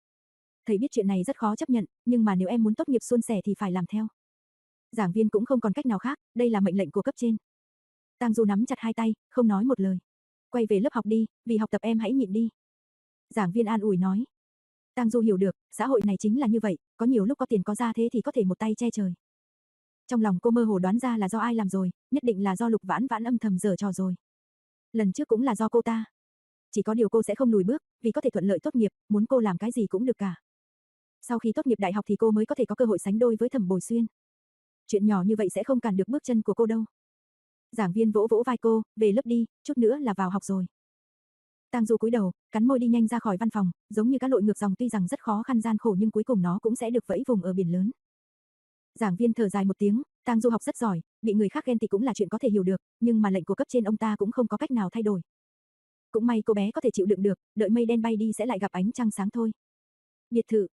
Thầy biết chuyện này rất khó chấp nhận, nhưng mà nếu em muốn tốt nghiệp suôn sẻ thì phải làm theo. Giảng viên cũng không còn cách nào khác, đây là mệnh lệnh của cấp trên. Tang Du nắm chặt hai tay, không nói một lời. Quay về lớp học đi, vì học tập em hãy nhịn đi. Giảng viên an ủi nói. Tang Du hiểu được, xã hội này chính là như vậy, có nhiều lúc có tiền có ra thế thì có thể một tay che trời. Trong lòng cô mơ hồ đoán ra là do ai làm rồi, nhất định là do Lục Vãn Vãn âm thầm giở trò rồi. Lần trước cũng là do cô ta. Chỉ có điều cô sẽ không lùi bước, vì có thể thuận lợi tốt nghiệp, muốn cô làm cái gì cũng được cả. Sau khi tốt nghiệp đại học thì cô mới có thể có cơ hội sánh đôi với Thẩm Bồi Xuyên. Chuyện nhỏ như vậy sẽ không cản được bước chân của cô đâu. Giảng viên vỗ vỗ vai cô, về lớp đi, chút nữa là vào học rồi. Tang Du cúi đầu, cắn môi đi nhanh ra khỏi văn phòng, giống như cá lội ngược dòng tuy rằng rất khó khăn gian khổ nhưng cuối cùng nó cũng sẽ được vẫy vùng ở biển lớn. Giảng viên thở dài một tiếng, Tang Du học rất giỏi, bị người khác ghen tị cũng là chuyện có thể hiểu được, nhưng mà lệnh của cấp trên ông ta cũng không có cách nào thay đổi. Cũng may cô bé có thể chịu đựng được, đợi mây đen bay đi sẽ lại gặp ánh trăng sáng thôi. Biệt thự.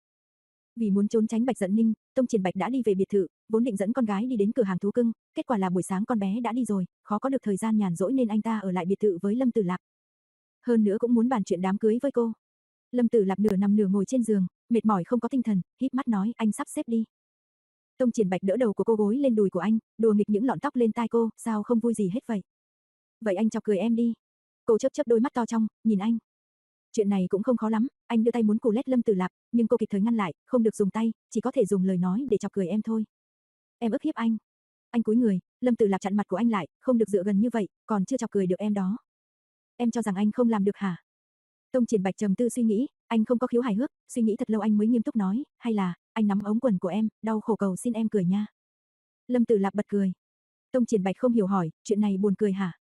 Vì muốn trốn tránh Bạch Dận Ninh, Tông Triển Bạch đã đi về biệt thự, vốn định dẫn con gái đi đến cửa hàng thú cưng, kết quả là buổi sáng con bé đã đi rồi, khó có được thời gian nhàn rỗi nên anh ta ở lại biệt thự với Lâm Tử Lạp. Hơn nữa cũng muốn bàn chuyện đám cưới với cô. Lâm Tử Lạp nửa nằm nửa ngồi trên giường, mệt mỏi không có tinh thần, híp mắt nói, anh sắp xếp đi. Tông Triển Bạch đỡ đầu của cô gối lên đùi của anh, đùa nghịch những lọn tóc lên tai cô, sao không vui gì hết vậy? Vậy anh chọc cười em đi. Cô chớp chớp đôi mắt to trong, nhìn anh. Chuyện này cũng không khó lắm, anh đưa tay muốn cù lét Lâm Tử Lạp, nhưng cô kịp thời ngăn lại, không được dùng tay, chỉ có thể dùng lời nói để chọc cười em thôi. Em ức hiếp anh. Anh cúi người, Lâm Tử Lạp chặn mặt của anh lại, không được dựa gần như vậy, còn chưa chọc cười được em đó. Em cho rằng anh không làm được hả? Tông Triển Bạch trầm tư suy nghĩ, anh không có khiếu hài hước, suy nghĩ thật lâu anh mới nghiêm túc nói, hay là, anh nắm ống quần của em, đau khổ cầu xin em cười nha. Lâm Tử Lạp bật cười. Tông Triển Bạch không hiểu hỏi, chuyện này buồn cười hả?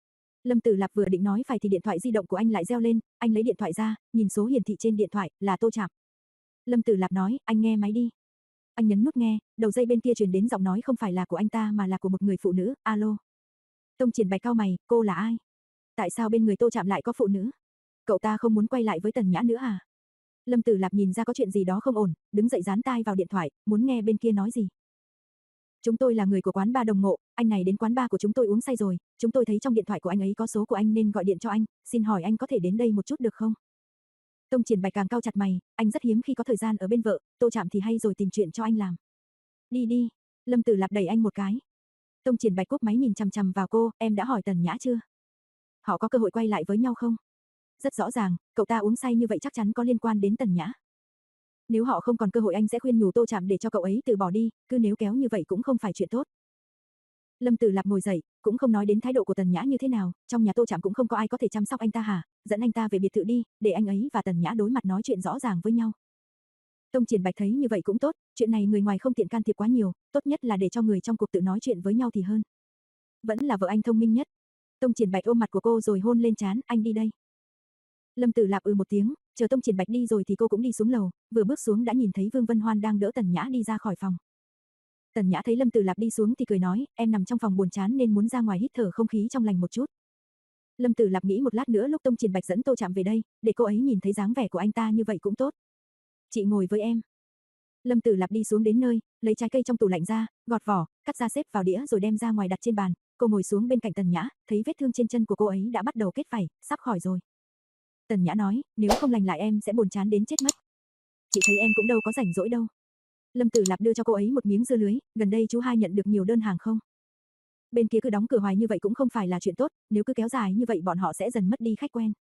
Lâm Tử Lạp vừa định nói phải thì điện thoại di động của anh lại reo lên, anh lấy điện thoại ra, nhìn số hiển thị trên điện thoại, là Tô Trạm. Lâm Tử Lạp nói, anh nghe máy đi. Anh nhấn nút nghe, đầu dây bên kia truyền đến giọng nói không phải là của anh ta mà là của một người phụ nữ, alo. Tông Triển Bạch cau mày, cô là ai? Tại sao bên người Tô Trạm lại có phụ nữ? Cậu ta không muốn quay lại với Tần Nhã nữa à? Lâm Tử Lạp nhìn ra có chuyện gì đó không ổn, đứng dậy dán tai vào điện thoại, muốn nghe bên kia nói gì. Chúng tôi là người của quán bar Đồng Ngộ, anh này đến quán bar của chúng tôi uống say rồi, chúng tôi thấy trong điện thoại của anh ấy có số của anh nên gọi điện cho anh, xin hỏi anh có thể đến đây một chút được không? Tông Triển Bạch càng cau chặt mày, anh rất hiếm khi có thời gian ở bên vợ, Tô Trạm thì hay rồi tìm chuyện cho anh làm. Đi đi, Lâm Tử Lạp đẩy anh một cái. Tông Triển Bạch cúp máy nhìn chằm chằm vào cô, em đã hỏi Tần Nhã chưa? Họ có cơ hội quay lại với nhau không? Rất rõ ràng, cậu ta uống say như vậy chắc chắn có liên quan đến Tần Nhã. Nếu họ không còn cơ hội anh sẽ khuyên nhủ Tô Trạm để cho cậu ấy từ bỏ đi, cứ nếu kéo như vậy cũng không phải chuyện tốt. Lâm Tử Lạp ngồi dậy, cũng không nói đến thái độ của Tần Nhã như thế nào, trong nhà Tô Trạm cũng không có ai có thể chăm sóc anh ta hả, dẫn anh ta về biệt thự đi, để anh ấy và Tần Nhã đối mặt nói chuyện rõ ràng với nhau. Tông Triển Bạch thấy như vậy cũng tốt, chuyện này người ngoài không tiện can thiệp quá nhiều, tốt nhất là để cho người trong cuộc tự nói chuyện với nhau thì hơn. Vẫn là vợ anh thông minh nhất. Tông Triển Bạch ôm mặt của cô rồi hôn lên trán, anh đi đây. Lâm Tử Lạp ừ một tiếng, chờ Tông Triển Bạch đi rồi thì cô cũng đi xuống lầu, vừa bước xuống đã nhìn thấy Vương Vân Hoan đang đỡ Tần Nhã đi ra khỏi phòng. Tần Nhã thấy Lâm Tử Lạp đi xuống thì cười nói, em nằm trong phòng buồn chán nên muốn ra ngoài hít thở không khí trong lành một chút. Lâm Tử Lạp nghĩ một lát nữa lúc Tông Triển Bạch dẫn Tô Trạm về đây, để cô ấy nhìn thấy dáng vẻ của anh ta như vậy cũng tốt. Chị ngồi với em. Lâm Tử Lạp đi xuống đến nơi, lấy trái cây trong tủ lạnh ra, gọt vỏ, cắt ra xếp vào đĩa rồi đem ra ngoài đặt trên bàn. Cô ngồi xuống bên cạnh Tần Nhã, thấy vết thương trên chân của cô ấy đã bắt đầu kết vảy, sắp khỏi rồi. Tần Nhã nói, nếu không lành lại em sẽ buồn chán đến chết mất. Chị thấy em cũng đâu có rảnh rỗi đâu. Lâm Tử Lạp đưa cho cô ấy một miếng dưa lưới, gần đây chú hai nhận được nhiều đơn hàng không? Bên kia cứ đóng cửa hoài như vậy cũng không phải là chuyện tốt, nếu cứ kéo dài như vậy bọn họ sẽ dần mất đi khách quen.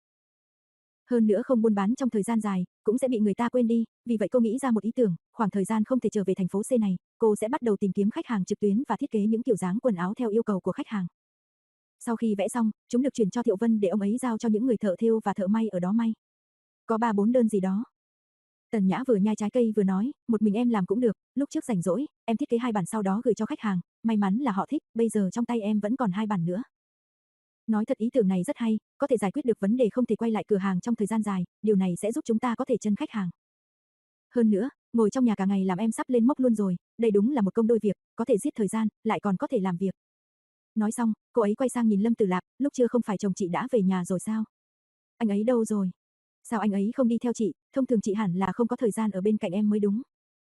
Hơn nữa không buôn bán trong thời gian dài, cũng sẽ bị người ta quên đi, vì vậy cô nghĩ ra một ý tưởng, khoảng thời gian không thể trở về thành phố C này, cô sẽ bắt đầu tìm kiếm khách hàng trực tuyến và thiết kế những kiểu dáng quần áo theo yêu cầu của khách hàng. Sau khi vẽ xong, chúng được chuyển cho Thiệu Vân để ông ấy giao cho những người thợ thêu và thợ may ở đó may. Có ba bốn đơn gì đó. Tần Nhã vừa nhai trái cây vừa nói, một mình em làm cũng được, lúc trước rảnh rỗi, em thiết kế hai bản sau đó gửi cho khách hàng, may mắn là họ thích, bây giờ trong tay em vẫn còn hai bản nữa. Nói thật ý tưởng này rất hay, có thể giải quyết được vấn đề không thể quay lại cửa hàng trong thời gian dài, điều này sẽ giúp chúng ta có thể chân khách hàng. Hơn nữa, ngồi trong nhà cả ngày làm em sắp lên mốc luôn rồi, đây đúng là một công đôi việc, có thể giết thời gian, lại còn có thể làm việc. Nói xong, cô ấy quay sang nhìn Lâm Tử Lạp, lúc chưa không phải chồng chị đã về nhà rồi sao? Anh ấy đâu rồi? Sao anh ấy không đi theo chị, thông thường chị hẳn là không có thời gian ở bên cạnh em mới đúng.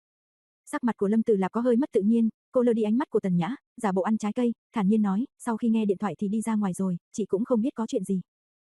Sắc mặt của Lâm Tử Lạp có hơi mất tự nhiên, cô lơ đi ánh mắt của Tần Nhã, giả bộ ăn trái cây, thản nhiên nói, sau khi nghe điện thoại thì đi ra ngoài rồi, chị cũng không biết có chuyện gì.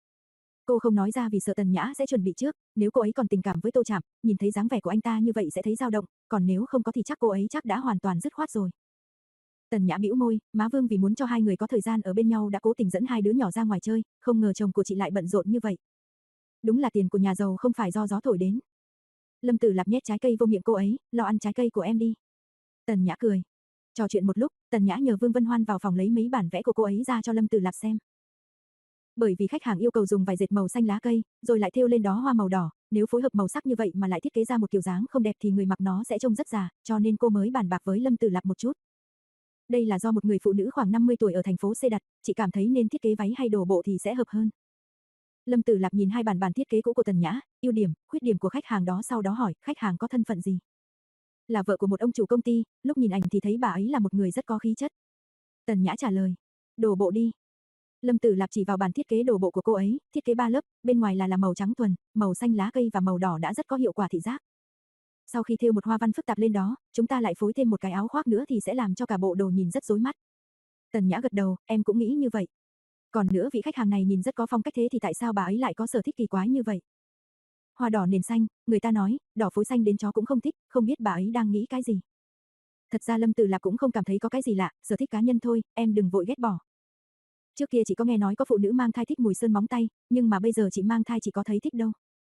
Cô không nói ra vì sợ Tần Nhã sẽ chuẩn bị trước, nếu cô ấy còn tình cảm với Tô Trạm, nhìn thấy dáng vẻ của anh ta như vậy sẽ thấy dao động, còn nếu không có thì chắc cô ấy chắc đã hoàn toàn dứt khoát rồi. Tần Nhã bĩu môi, má Vương vì muốn cho hai người có thời gian ở bên nhau đã cố tình dẫn hai đứa nhỏ ra ngoài chơi, không ngờ chồng của chị lại bận rộn như vậy. Đúng là tiền của nhà giàu không phải do gió thổi đến. Lâm Tử Lạp nhét trái cây vô miệng cô ấy, lo ăn trái cây của em đi. Tần Nhã cười. Trò chuyện một lúc, Tần Nhã nhờ Vương Vân Hoan vào phòng lấy mấy bản vẽ của cô ấy ra cho Lâm Tử Lạp xem. Bởi vì khách hàng yêu cầu dùng vải dệt màu xanh lá cây, rồi lại thêu lên đó hoa màu đỏ, nếu phối hợp màu sắc như vậy mà lại thiết kế ra một kiểu dáng không đẹp thì người mặc nó sẽ trông rất già, cho nên cô mới bàn bạc với Lâm Tử Lạp một chút. Đây là do một người phụ nữ khoảng năm mươi tuổi ở thành phố C đặt, chị cảm thấy nên thiết kế váy hay đồ bộ thì sẽ hợp hơn. Lâm Tử Lạp nhìn hai bản bản thiết kế cũ của Tần Nhã, ưu điểm, khuyết điểm của khách hàng đó sau đó hỏi, khách hàng có thân phận gì? Là vợ của một ông chủ công ty, lúc nhìn ảnh thì thấy bà ấy là một người rất có khí chất. Tần Nhã trả lời, đồ bộ đi. Lâm Tử Lạp chỉ vào bản thiết kế đồ bộ của cô ấy, thiết kế ba lớp, bên ngoài là là màu trắng thuần, màu xanh lá cây và màu đỏ đã rất có hiệu quả thị giác. Sau khi thêu một hoa văn phức tạp lên đó, chúng ta lại phối thêm một cái áo khoác nữa thì sẽ làm cho cả bộ đồ nhìn rất rối mắt. Tần Nhã gật đầu, em cũng nghĩ như vậy. Còn nữa vị khách hàng này nhìn rất có phong cách thế thì tại sao bà ấy lại có sở thích kỳ quái như vậy? Hoa đỏ nền xanh, người ta nói, đỏ phối xanh đến chó cũng không thích, không biết bà ấy đang nghĩ cái gì. Thật ra Lâm Tử Lạp cũng không cảm thấy có cái gì lạ, sở thích cá nhân thôi, em đừng vội ghét bỏ. Trước kia chị có nghe nói có phụ nữ mang thai thích mùi sơn móng tay, nhưng mà bây giờ chị mang thai chị có thấy thích đâu.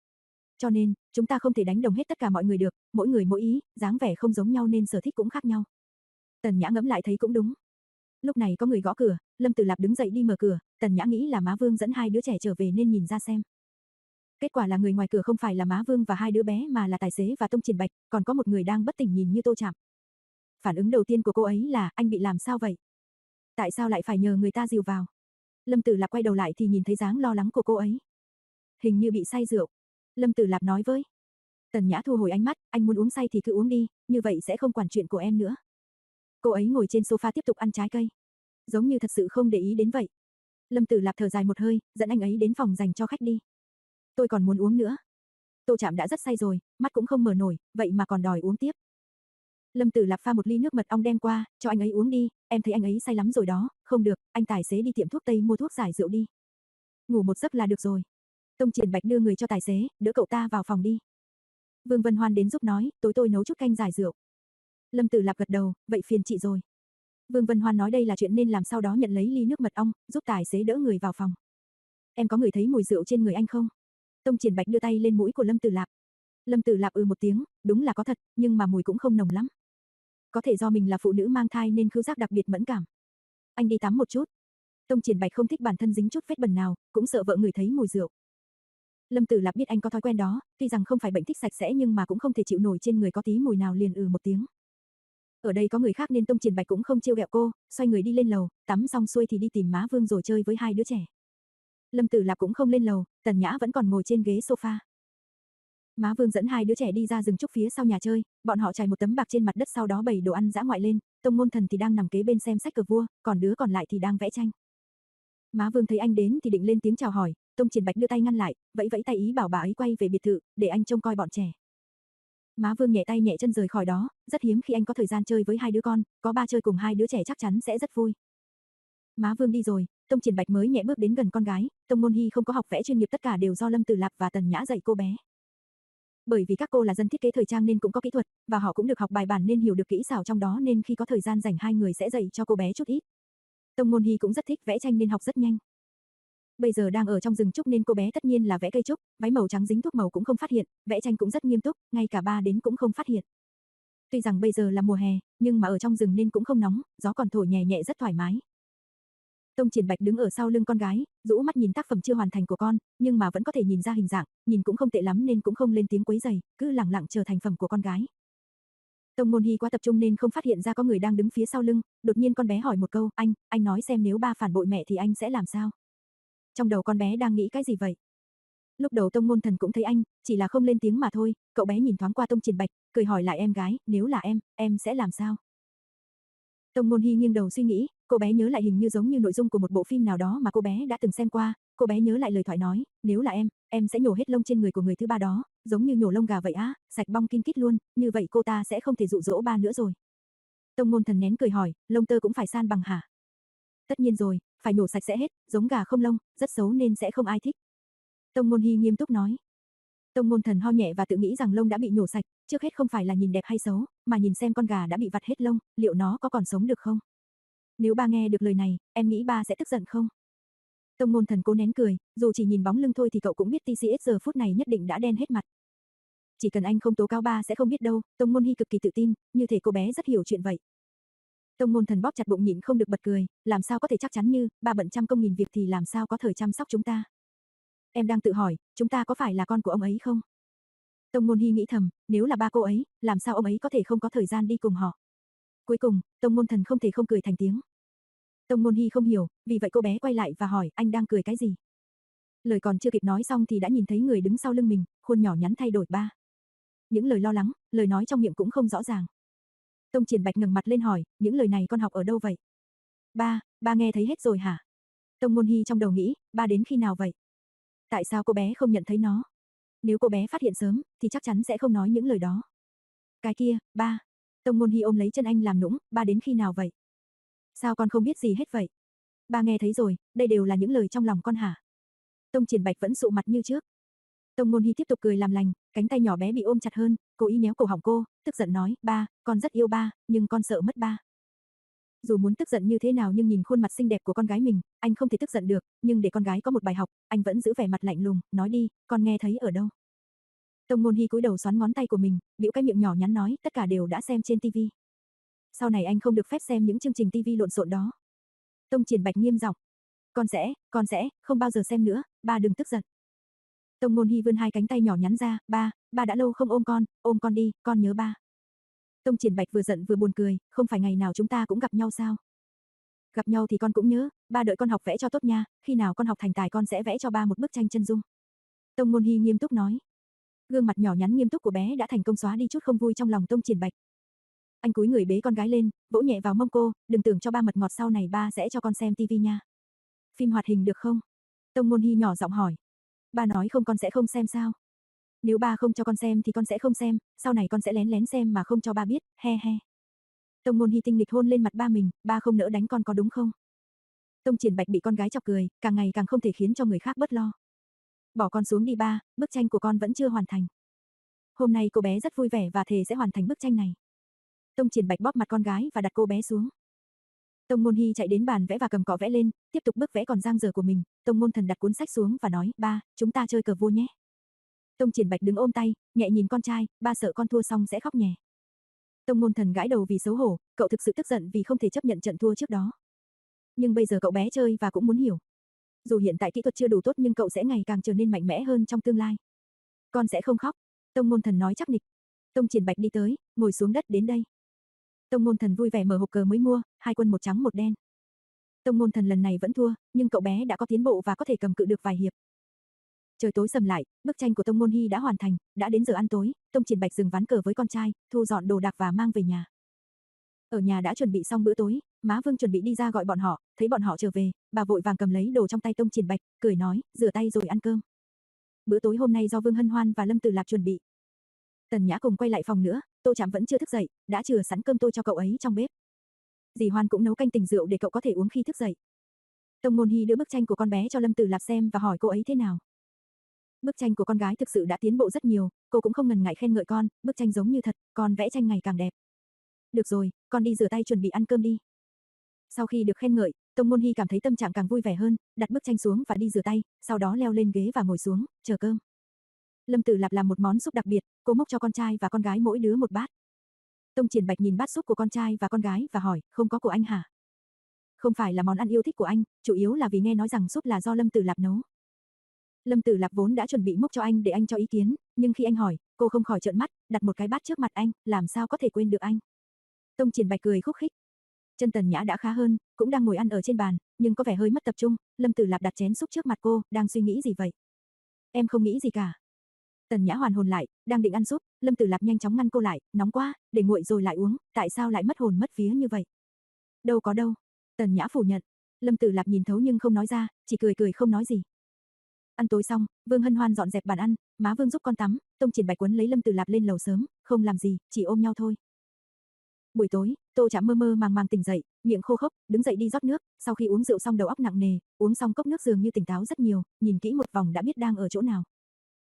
Cho nên, chúng ta không thể đánh đồng hết tất cả mọi người được, mỗi người mỗi ý, dáng vẻ không giống nhau nên sở thích cũng khác nhau. Tần Nhã ngẫm lại thấy cũng đúng. Lúc này có người gõ cửa, Lâm Tử Lạp đứng dậy đi mở cửa, Tần Nhã nghĩ là má Vương dẫn hai đứa trẻ trở về nên nhìn ra xem. Kết quả là người ngoài cửa không phải là má Vương và hai đứa bé mà là tài xế và Tông Triển Bạch, còn có một người đang bất tỉnh nhìn như Tô Trạm. Phản ứng đầu tiên của cô ấy là, anh bị làm sao vậy? Tại sao lại phải nhờ người ta dìu vào? Lâm Tử Lạp quay đầu lại thì nhìn thấy dáng lo lắng của cô ấy. Hình như bị say rượu. Lâm Tử Lạp nói với. Tần Nhã thu hồi ánh mắt, anh muốn uống say thì cứ uống đi, như vậy sẽ không quản chuyện của em nữa. Cô ấy ngồi trên sofa tiếp tục ăn trái cây. Giống như thật sự không để ý đến vậy. Lâm Tử Lạp thở dài một hơi, dẫn anh ấy đến phòng dành cho khách đi. Tôi còn muốn uống nữa. Tô Trạm đã rất say rồi, mắt cũng không mở nổi, vậy mà còn đòi uống tiếp. Lâm Tử Lạp pha một ly nước mật ong đem qua, cho anh ấy uống đi, em thấy anh ấy say lắm rồi đó, không được, anh tài xế đi tiệm thuốc Tây mua thuốc giải rượu đi. Ngủ một giấc là được rồi. Tông Triển Bạch đưa người cho tài xế, đỡ cậu ta vào phòng đi. Vương Vân Hoan đến giúp nói, tối tôi nấu chút canh giải rượu. Lâm Tử Lạp gật đầu, vậy phiền chị rồi. Vương Vân Hoan nói đây là chuyện nên làm sau đó nhận lấy ly nước mật ong, giúp tài xế đỡ người vào phòng. Em có ngửi thấy mùi rượu trên người anh không? Tông Triển Bạch đưa tay lên mũi của Lâm Tử Lạp. Lâm Tử Lạp ừ một tiếng, đúng là có thật, nhưng mà mùi cũng không nồng lắm. Có thể do mình là phụ nữ mang thai nên khứu giác đặc biệt mẫn cảm. Anh đi tắm một chút. Tông Triển Bạch không thích bản thân dính chút vết bẩn nào, cũng sợ vợ ngửi thấy mùi rượu. Lâm Tử Lạp biết anh có thói quen đó, tuy rằng không phải bệnh thích sạch sẽ nhưng mà cũng không thể chịu nổi trên người có tí mùi nào liền ừ một tiếng. Ở đây có người khác nên Tông Triển Bạch cũng không trêu ghẹo cô, xoay người đi lên lầu, tắm xong xuôi thì đi tìm má Vương rồi chơi với hai đứa trẻ. Lâm Tử Lạp cũng không lên lầu, Tần Nhã vẫn còn ngồi trên ghế sofa. Má Vương dẫn hai đứa trẻ đi ra rừng trúc phía sau nhà chơi, bọn họ trải một tấm bạc trên mặt đất sau đó bày đồ ăn dã ngoại lên, Tông Ngôn Thần thì đang nằm kế bên xem sách cờ vua, còn đứa còn lại thì đang vẽ tranh. Má Vương thấy anh đến thì định lên tiếng chào hỏi, Tông Triển Bạch đưa tay ngăn lại, vẫy vẫy tay ý bảo bà ấy quay về biệt thự, để anh trông coi bọn trẻ. Má Vương nhẹ tay nhẹ chân rời khỏi đó, rất hiếm khi anh có thời gian chơi với hai đứa con, có ba chơi cùng hai đứa trẻ chắc chắn sẽ rất vui. Má Vương đi rồi, Tông Triển Bạch mới nhẹ bước đến gần con gái, Tông Môn Hy không có học vẽ chuyên nghiệp, tất cả đều do Lâm Tử Lạp và Tần Nhã dạy cô bé. Bởi vì các cô là dân thiết kế thời trang nên cũng có kỹ thuật, và họ cũng được học bài bản nên hiểu được kỹ xảo trong đó, nên khi có thời gian rảnh hai người sẽ dạy cho cô bé chút ít. Tông Môn Hy cũng rất thích vẽ tranh nên học rất nhanh. Bây giờ đang ở trong rừng trúc nên cô bé tất nhiên là vẽ cây trúc, váy màu trắng dính thuốc màu cũng không phát hiện, vẽ tranh cũng rất nghiêm túc, ngay cả ba đến cũng không phát hiện. Tuy rằng bây giờ là mùa hè, nhưng mà ở trong rừng nên cũng không nóng, gió còn thổi nhẹ nhẹ rất thoải mái. Tông Triển Bạch đứng ở sau lưng con gái, rũ mắt nhìn tác phẩm chưa hoàn thành của con, nhưng mà vẫn có thể nhìn ra hình dạng, nhìn cũng không tệ lắm nên cũng không lên tiếng quấy rầy, cứ lặng lặng chờ thành phẩm của con gái. Tông Môn Hy quá tập trung nên không phát hiện ra có người đang đứng phía sau lưng, đột nhiên con bé hỏi một câu, anh, anh nói xem nếu ba phản bội mẹ thì anh sẽ làm sao? Trong đầu con bé đang nghĩ cái gì vậy? Lúc đầu Tông Môn Thần cũng thấy anh, chỉ là không lên tiếng mà thôi, cậu bé nhìn thoáng qua Tông Triển Bạch, cười hỏi lại em gái, nếu là em, em sẽ làm sao? Tông Môn Hy nghiêng đầu suy nghĩ, cô bé nhớ lại hình như giống như nội dung của một bộ phim nào đó mà cô bé đã từng xem qua, cô bé nhớ lại lời thoại nói, nếu là em, em sẽ nhổ hết lông trên người của người thứ ba đó, giống như nhổ lông gà vậy á, sạch bong kin kít luôn, như vậy cô ta sẽ không thể dụ dỗ ba nữa rồi. Tông Môn Thần nén cười hỏi, lông tơ cũng phải san bằng hả? Tất nhiên rồi, phải nhổ sạch sẽ hết, giống gà không lông, rất xấu nên sẽ không ai thích. Tông Môn Hy nghiêm túc nói. Tông Môn Thần ho nhẹ và tự nghĩ rằng lông đã bị nhổ sạch, trước hết không phải là nhìn đẹp hay xấu, mà nhìn xem con gà đã bị vặt hết lông, liệu nó có còn sống được không? Nếu ba nghe được lời này, em nghĩ ba sẽ tức giận không? Tông Môn Thần cố nén cười, dù chỉ nhìn bóng lưng thôi thì cậu cũng biết tê xê ét giờ phút này nhất định đã đen hết mặt. Chỉ cần anh không tố cáo ba sẽ không biết đâu, Tông Môn Hy cực kỳ tự tin, như thể cô bé rất hiểu chuyện vậy. Tông Môn Thần bóp chặt bụng nhịn không được bật cười, làm sao có thể chắc chắn như, ba bận trăm công nghìn việc thì làm sao có thời chăm sóc chúng ta. Em đang tự hỏi, chúng ta có phải là con của ông ấy không? Tông Môn Hy nghĩ thầm, nếu là ba cô ấy, làm sao ông ấy có thể không có thời gian đi cùng họ? Cuối cùng, Tông Môn Thần không thể không cười thành tiếng. Tông Môn Hy không hiểu, vì vậy cô bé quay lại và hỏi, anh đang cười cái gì? Lời còn chưa kịp nói xong thì đã nhìn thấy người đứng sau lưng mình, khuôn nhỏ nhắn thay đổi ba. Những lời lo lắng, lời nói trong miệng cũng không rõ ràng. Tông Triển Bạch ngẩng mặt lên hỏi, những lời này con học ở đâu vậy? Ba, ba nghe thấy hết rồi hả? Tông Môn Hy trong đầu nghĩ, ba đến khi nào vậy? Tại sao cô bé không nhận thấy nó? Nếu cô bé phát hiện sớm, thì chắc chắn sẽ không nói những lời đó. Cái kia, ba. Tông Môn Hy ôm lấy chân anh làm nũng, ba đến khi nào vậy? Sao con không biết gì hết vậy? Ba nghe thấy rồi, đây đều là những lời trong lòng con hả? Tông Triển Bạch vẫn sụ mặt như trước. Tông Môn Hy tiếp tục cười làm lành, cánh tay nhỏ bé bị ôm chặt hơn, cố ý nhéo cổ họng cô, tức giận nói, ba, con rất yêu ba, nhưng con sợ mất ba. Dù muốn tức giận như thế nào nhưng nhìn khuôn mặt xinh đẹp của con gái mình, anh không thể tức giận được, nhưng để con gái có một bài học, anh vẫn giữ vẻ mặt lạnh lùng, nói đi, con nghe thấy ở đâu? Tông Môn Hy cúi đầu xoắn ngón tay của mình, bĩu cái miệng nhỏ nhắn nói, tất cả đều đã xem trên tivi. Sau này anh không được phép xem những chương trình tivi lộn xộn đó. Tông Triển Bạch nghiêm giọng, con sẽ, con sẽ, không bao giờ xem nữa, ba đừng tức giận. Tông Môn Hy vươn hai cánh tay nhỏ nhắn ra, ba, ba đã lâu không ôm con, ôm con đi, con nhớ ba. Tông Triển Bạch vừa giận vừa buồn cười, không phải ngày nào chúng ta cũng gặp nhau sao? Gặp nhau thì con cũng nhớ, ba đợi con học vẽ cho tốt nha, khi nào con học thành tài con sẽ vẽ cho ba một bức tranh chân dung. Tông Môn Hy nghiêm túc nói. Gương mặt nhỏ nhắn nghiêm túc của bé đã thành công xóa đi chút không vui trong lòng Tông Triển Bạch. Anh cúi người bế con gái lên, vỗ nhẹ vào mông cô, đừng tưởng cho ba mật ngọt, sau này ba sẽ cho con xem tivi nha. Phim hoạt hình được không? Tông Môn Hy nhỏ giọng hỏi. Ba nói không con sẽ không xem sao? Nếu ba không cho con xem thì con sẽ không xem, sau này con sẽ lén lén xem mà không cho ba biết, he he. Tông Môn Hy tinh nghịch hôn lên mặt ba mình, ba không nỡ đánh con có đúng không? Tông Triển Bạch bị con gái chọc cười, càng ngày càng không thể khiến cho người khác bớt lo. Bỏ con xuống đi ba, bức tranh của con vẫn chưa hoàn thành. Hôm nay cô bé rất vui vẻ và thề sẽ hoàn thành bức tranh này. Tông Triển Bạch bóp mặt con gái và đặt cô bé xuống. Tông Môn Hy chạy đến bàn vẽ và cầm cọ vẽ lên, tiếp tục bức vẽ còn dang dở của mình. Tông Môn Thần đặt cuốn sách xuống và nói, ba, chúng ta chơi cờ vua nhé. Tông Triển Bạch đứng ôm tay, nhẹ nhìn con trai, ba sợ con thua xong sẽ khóc nhè. Tông Môn Thần gãi đầu vì xấu hổ, cậu thực sự tức giận vì không thể chấp nhận trận thua trước đó. Nhưng bây giờ cậu bé chơi và cũng muốn hiểu. Dù hiện tại kỹ thuật chưa đủ tốt nhưng cậu sẽ ngày càng trở nên mạnh mẽ hơn trong tương lai. Con sẽ không khóc, Tông Môn Thần nói chắc nịch. Tông Triển Bạch đi tới, ngồi xuống đất, đến đây. Tông Môn Thần vui vẻ mở hộp cờ mới mua, hai quân một trắng một đen. Tông Môn Thần lần này vẫn thua, nhưng cậu bé đã có tiến bộ và có thể cầm cự được vài hiệp. Trời tối sầm lại, bức tranh của Tông Môn Hy đã hoàn thành, đã đến giờ ăn tối, Tông Triển Bạch dừng ván cờ với con trai, thu dọn đồ đạc và mang về nhà. Ở nhà đã chuẩn bị xong bữa tối, má Vương chuẩn bị đi ra gọi bọn họ, thấy bọn họ trở về, bà vội vàng cầm lấy đồ trong tay Tông Triển Bạch, cười nói, rửa tay rồi ăn cơm. Bữa tối hôm nay do Vương Hân Hoan và Lâm Tử Lạp chuẩn bị. Tần Nhã cùng quay lại phòng nữa, Tô Trạm vẫn chưa thức dậy, đã chừa sẵn cơm tôi cho cậu ấy trong bếp. Dì Hoan cũng nấu canh tình rượu để cậu có thể uống khi thức dậy. Tông Môn Hy đưa bức tranh của con bé cho Lâm Tử Lạp xem và hỏi cô ấy thế nào. Bức tranh của con gái thực sự đã tiến bộ rất nhiều, cô cũng không ngần ngại khen ngợi con, bức tranh giống như thật, con vẽ tranh ngày càng đẹp. Được rồi, con đi rửa tay chuẩn bị ăn cơm đi. Sau khi được khen ngợi, Tông Môn Hy cảm thấy tâm trạng càng vui vẻ hơn, đặt bức tranh xuống và đi rửa tay, sau đó leo lên ghế và ngồi xuống, chờ cơm. Lâm Tử Lạp làm một món súp đặc biệt, cô múc cho con trai và con gái mỗi đứa một bát. Tông Triển Bạch nhìn bát súp của con trai và con gái và hỏi, không có của anh hả? Không phải là món ăn yêu thích của anh, chủ yếu là vì nghe nói rằng súp là do Lâm Tử Lạp nấu. Lâm Tử Lạp vốn đã chuẩn bị múc cho anh để anh cho ý kiến, nhưng khi anh hỏi, cô không khỏi trợn mắt, đặt một cái bát trước mặt anh, làm sao có thể quên được anh. Tông Triển Bạch cười khúc khích. Chân Tần Nhã đã khá hơn, cũng đang ngồi ăn ở trên bàn, nhưng có vẻ hơi mất tập trung. Lâm Tử Lạp đặt chén súp trước mặt cô, đang suy nghĩ gì vậy? Em không nghĩ gì cả. Tần Nhã hoàn hồn lại, đang định ăn súp, Lâm Tử Lạp nhanh chóng ngăn cô lại, nóng quá, để nguội rồi lại uống, tại sao lại mất hồn mất vía như vậy? Đâu có đâu. Tần Nhã phủ nhận. Lâm Tử Lạp nhìn thấu nhưng không nói ra, chỉ cười cười không nói gì. Ăn tối xong, Vương Hân Hoan dọn dẹp bàn ăn, má Vương giúp con tắm, Tông Triển Bạch quấn lấy Lâm Tử Lạp lên lầu sớm, không làm gì, chỉ ôm nhau thôi. Buổi tối, Tô Trạm mơ mơ màng màng tỉnh dậy, miệng khô khốc, đứng dậy đi rót nước, sau khi uống rượu xong đầu óc nặng nề, uống xong cốc nước dường như tỉnh táo rất nhiều, nhìn kỹ một vòng đã biết đang ở chỗ nào.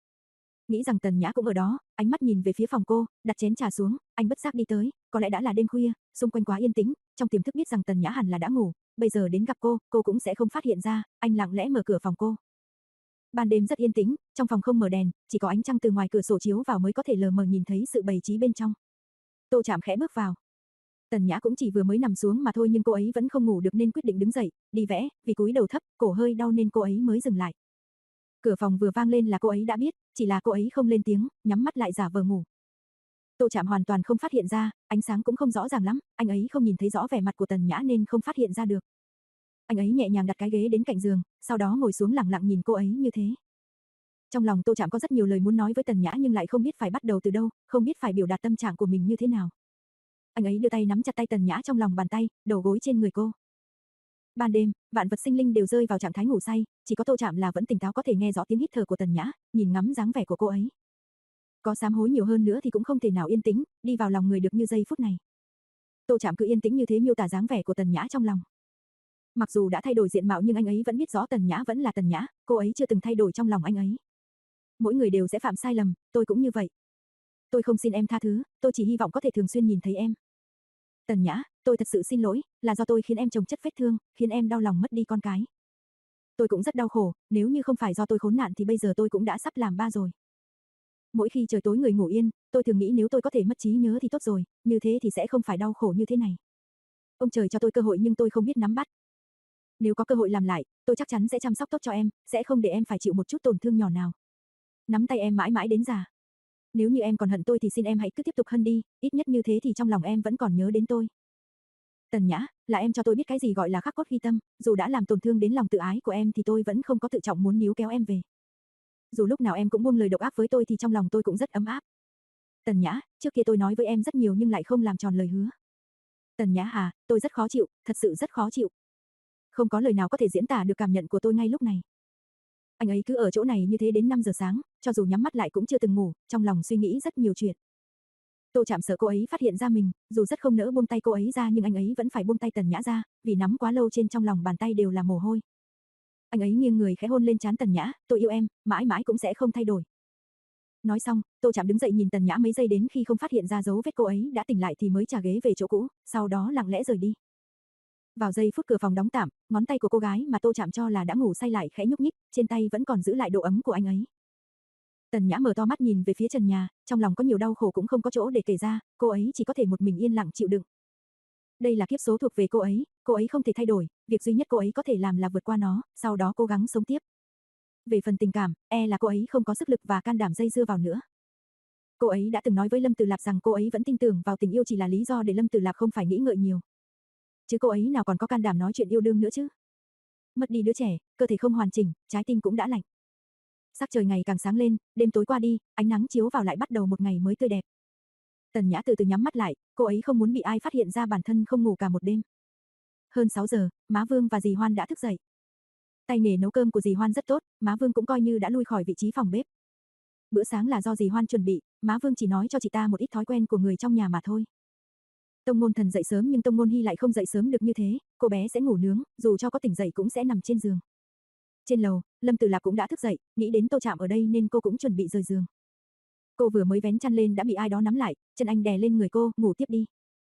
Nghĩ rằng Tần Nhã cũng ở đó, ánh mắt nhìn về phía phòng cô, đặt chén trà xuống, anh bất giác đi tới, có lẽ đã là đêm khuya, xung quanh quá yên tĩnh, trong tiềm thức biết rằng Tần Nhã hẳn là đã ngủ, bây giờ đến gặp cô, cô cũng sẽ không phát hiện ra, anh lặng lẽ mở cửa phòng cô. Ban đêm rất yên tĩnh, trong phòng không mở đèn, chỉ có ánh trăng từ ngoài cửa sổ chiếu vào mới có thể lờ mờ nhìn thấy sự bày trí bên trong. Tô Trạm khẽ bước vào. Tần Nhã cũng chỉ vừa mới nằm xuống mà thôi nhưng cô ấy vẫn không ngủ được nên quyết định đứng dậy, đi vẽ, vì cúi đầu thấp, cổ hơi đau nên cô ấy mới dừng lại. Cửa phòng vừa vang lên là cô ấy đã biết, chỉ là cô ấy không lên tiếng, nhắm mắt lại giả vờ ngủ. Tô Trạm hoàn toàn không phát hiện ra, ánh sáng cũng không rõ ràng lắm, anh ấy không nhìn thấy rõ vẻ mặt của Tần Nhã nên không phát hiện ra được. Anh ấy nhẹ nhàng đặt cái ghế đến cạnh giường, sau đó ngồi xuống lặng lặng nhìn cô ấy như thế. Trong lòng Tô Trạm có rất nhiều lời muốn nói với Tần Nhã nhưng lại không biết phải bắt đầu từ đâu, không biết phải biểu đạt tâm trạng của mình như thế nào. Anh ấy đưa tay nắm chặt tay Tần Nhã trong lòng bàn tay, đầu gối trên người cô. Ban đêm, vạn vật sinh linh đều rơi vào trạng thái ngủ say, chỉ có Tô Trạm là vẫn tỉnh táo có thể nghe rõ tiếng hít thở của Tần Nhã, nhìn ngắm dáng vẻ của cô ấy. Có sám hối nhiều hơn nữa thì cũng không thể nào yên tĩnh, đi vào lòng người được như giây phút này. Tô Trạm cứ yên tĩnh như thế miêu tả dáng vẻ của Tần Nhã trong lòng. Mặc dù đã thay đổi diện mạo nhưng anh ấy vẫn biết rõ Tần Nhã vẫn là Tần Nhã, cô ấy chưa từng thay đổi trong lòng anh ấy. Mỗi người đều sẽ phạm sai lầm, tôi cũng như vậy. Tôi không xin em tha thứ, tôi chỉ hy vọng có thể thường xuyên nhìn thấy em. Tần Nhã, tôi thật sự xin lỗi, là do tôi khiến em chồng chất vết thương, khiến em đau lòng mất đi con cái. Tôi cũng rất đau khổ, nếu như không phải do tôi khốn nạn thì bây giờ tôi cũng đã sắp làm ba rồi. Mỗi khi trời tối người ngủ yên, tôi thường nghĩ nếu tôi có thể mất trí nhớ thì tốt rồi, như thế thì sẽ không phải đau khổ như thế này. Ông trời cho tôi cơ hội nhưng tôi không biết nắm bắt. Nếu có cơ hội làm lại, tôi chắc chắn sẽ chăm sóc tốt cho em, sẽ không để em phải chịu một chút tổn thương nhỏ nào. Nắm tay em mãi mãi đến già. Nếu như em còn hận tôi thì xin em hãy cứ tiếp tục hận đi, ít nhất như thế thì trong lòng em vẫn còn nhớ đến tôi. Tần Nhã, là em cho tôi biết cái gì gọi là khắc cốt ghi tâm, dù đã làm tổn thương đến lòng tự ái của em thì tôi vẫn không có tự trọng muốn níu kéo em về. Dù lúc nào em cũng buông lời độc ác với tôi thì trong lòng tôi cũng rất ấm áp. Tần Nhã, trước kia tôi nói với em rất nhiều nhưng lại không làm tròn lời hứa. Tần Nhã hà, tôi rất khó chịu, thật sự rất khó chịu. Không có lời nào có thể diễn tả được cảm nhận của tôi ngay lúc này. Anh ấy cứ ở chỗ này như thế đến năm giờ sáng, cho dù nhắm mắt lại cũng chưa từng ngủ, trong lòng suy nghĩ rất nhiều chuyện. Tô Trạm sợ cô ấy phát hiện ra mình, dù rất không nỡ buông tay cô ấy ra nhưng anh ấy vẫn phải buông tay Tần Nhã ra, vì nắm quá lâu trên trong lòng bàn tay đều là mồ hôi. Anh ấy nghiêng người khẽ hôn lên trán Tần Nhã, tôi yêu em, mãi mãi cũng sẽ không thay đổi. Nói xong, Tô Trạm đứng dậy nhìn Tần Nhã mấy giây đến khi không phát hiện ra dấu vết cô ấy đã tỉnh lại thì mới trả ghế về chỗ cũ, sau đó lặng lẽ rời đi. Vào giây phút cửa phòng đóng tạm, ngón tay của cô gái mà Tô Trạm cho là đã ngủ say lại khẽ nhúc nhích, trên tay vẫn còn giữ lại độ ấm của anh ấy. Tần Nhã mở to mắt nhìn về phía trần nhà, trong lòng có nhiều đau khổ cũng không có chỗ để kể ra, cô ấy chỉ có thể một mình yên lặng chịu đựng. Đây là kiếp số thuộc về cô ấy, cô ấy không thể thay đổi, việc duy nhất cô ấy có thể làm là vượt qua nó, sau đó cố gắng sống tiếp. Về phần tình cảm, e là cô ấy không có sức lực và can đảm dây dưa vào nữa. Cô ấy đã từng nói với Lâm Tử Lạp rằng cô ấy vẫn tin tưởng vào tình yêu chỉ là lý do để Lâm Tử Lạp không phải nghĩ ngợi nhiều. Chứ cô ấy nào còn có can đảm nói chuyện yêu đương nữa chứ. Mất đi đứa trẻ, cơ thể không hoàn chỉnh, trái tim cũng đã lạnh. Sắc trời ngày càng sáng lên, đêm tối qua đi, ánh nắng chiếu vào lại bắt đầu một ngày mới tươi đẹp. Tần Nhã từ từ nhắm mắt lại, cô ấy không muốn bị ai phát hiện ra bản thân không ngủ cả một đêm. Hơn sáu giờ, má Vương và dì Hoan đã thức dậy. Tay nghề nấu cơm của dì Hoan rất tốt, má Vương cũng coi như đã lui khỏi vị trí phòng bếp. Bữa sáng là do dì Hoan chuẩn bị, má Vương chỉ nói cho chị ta một ít thói quen của người trong nhà mà thôi. Tông Ngôn Thần dậy sớm nhưng Tông Ngôn Hy lại không dậy sớm được như thế, cô bé sẽ ngủ nướng, dù cho có tỉnh dậy cũng sẽ nằm trên giường. Trên lầu, Lâm Tử Lạp cũng đã thức dậy, nghĩ đến Tô Trạm ở đây nên cô cũng chuẩn bị rời giường. Cô vừa mới vén chăn lên đã bị ai đó nắm lại, chân anh đè lên người cô, ngủ tiếp đi.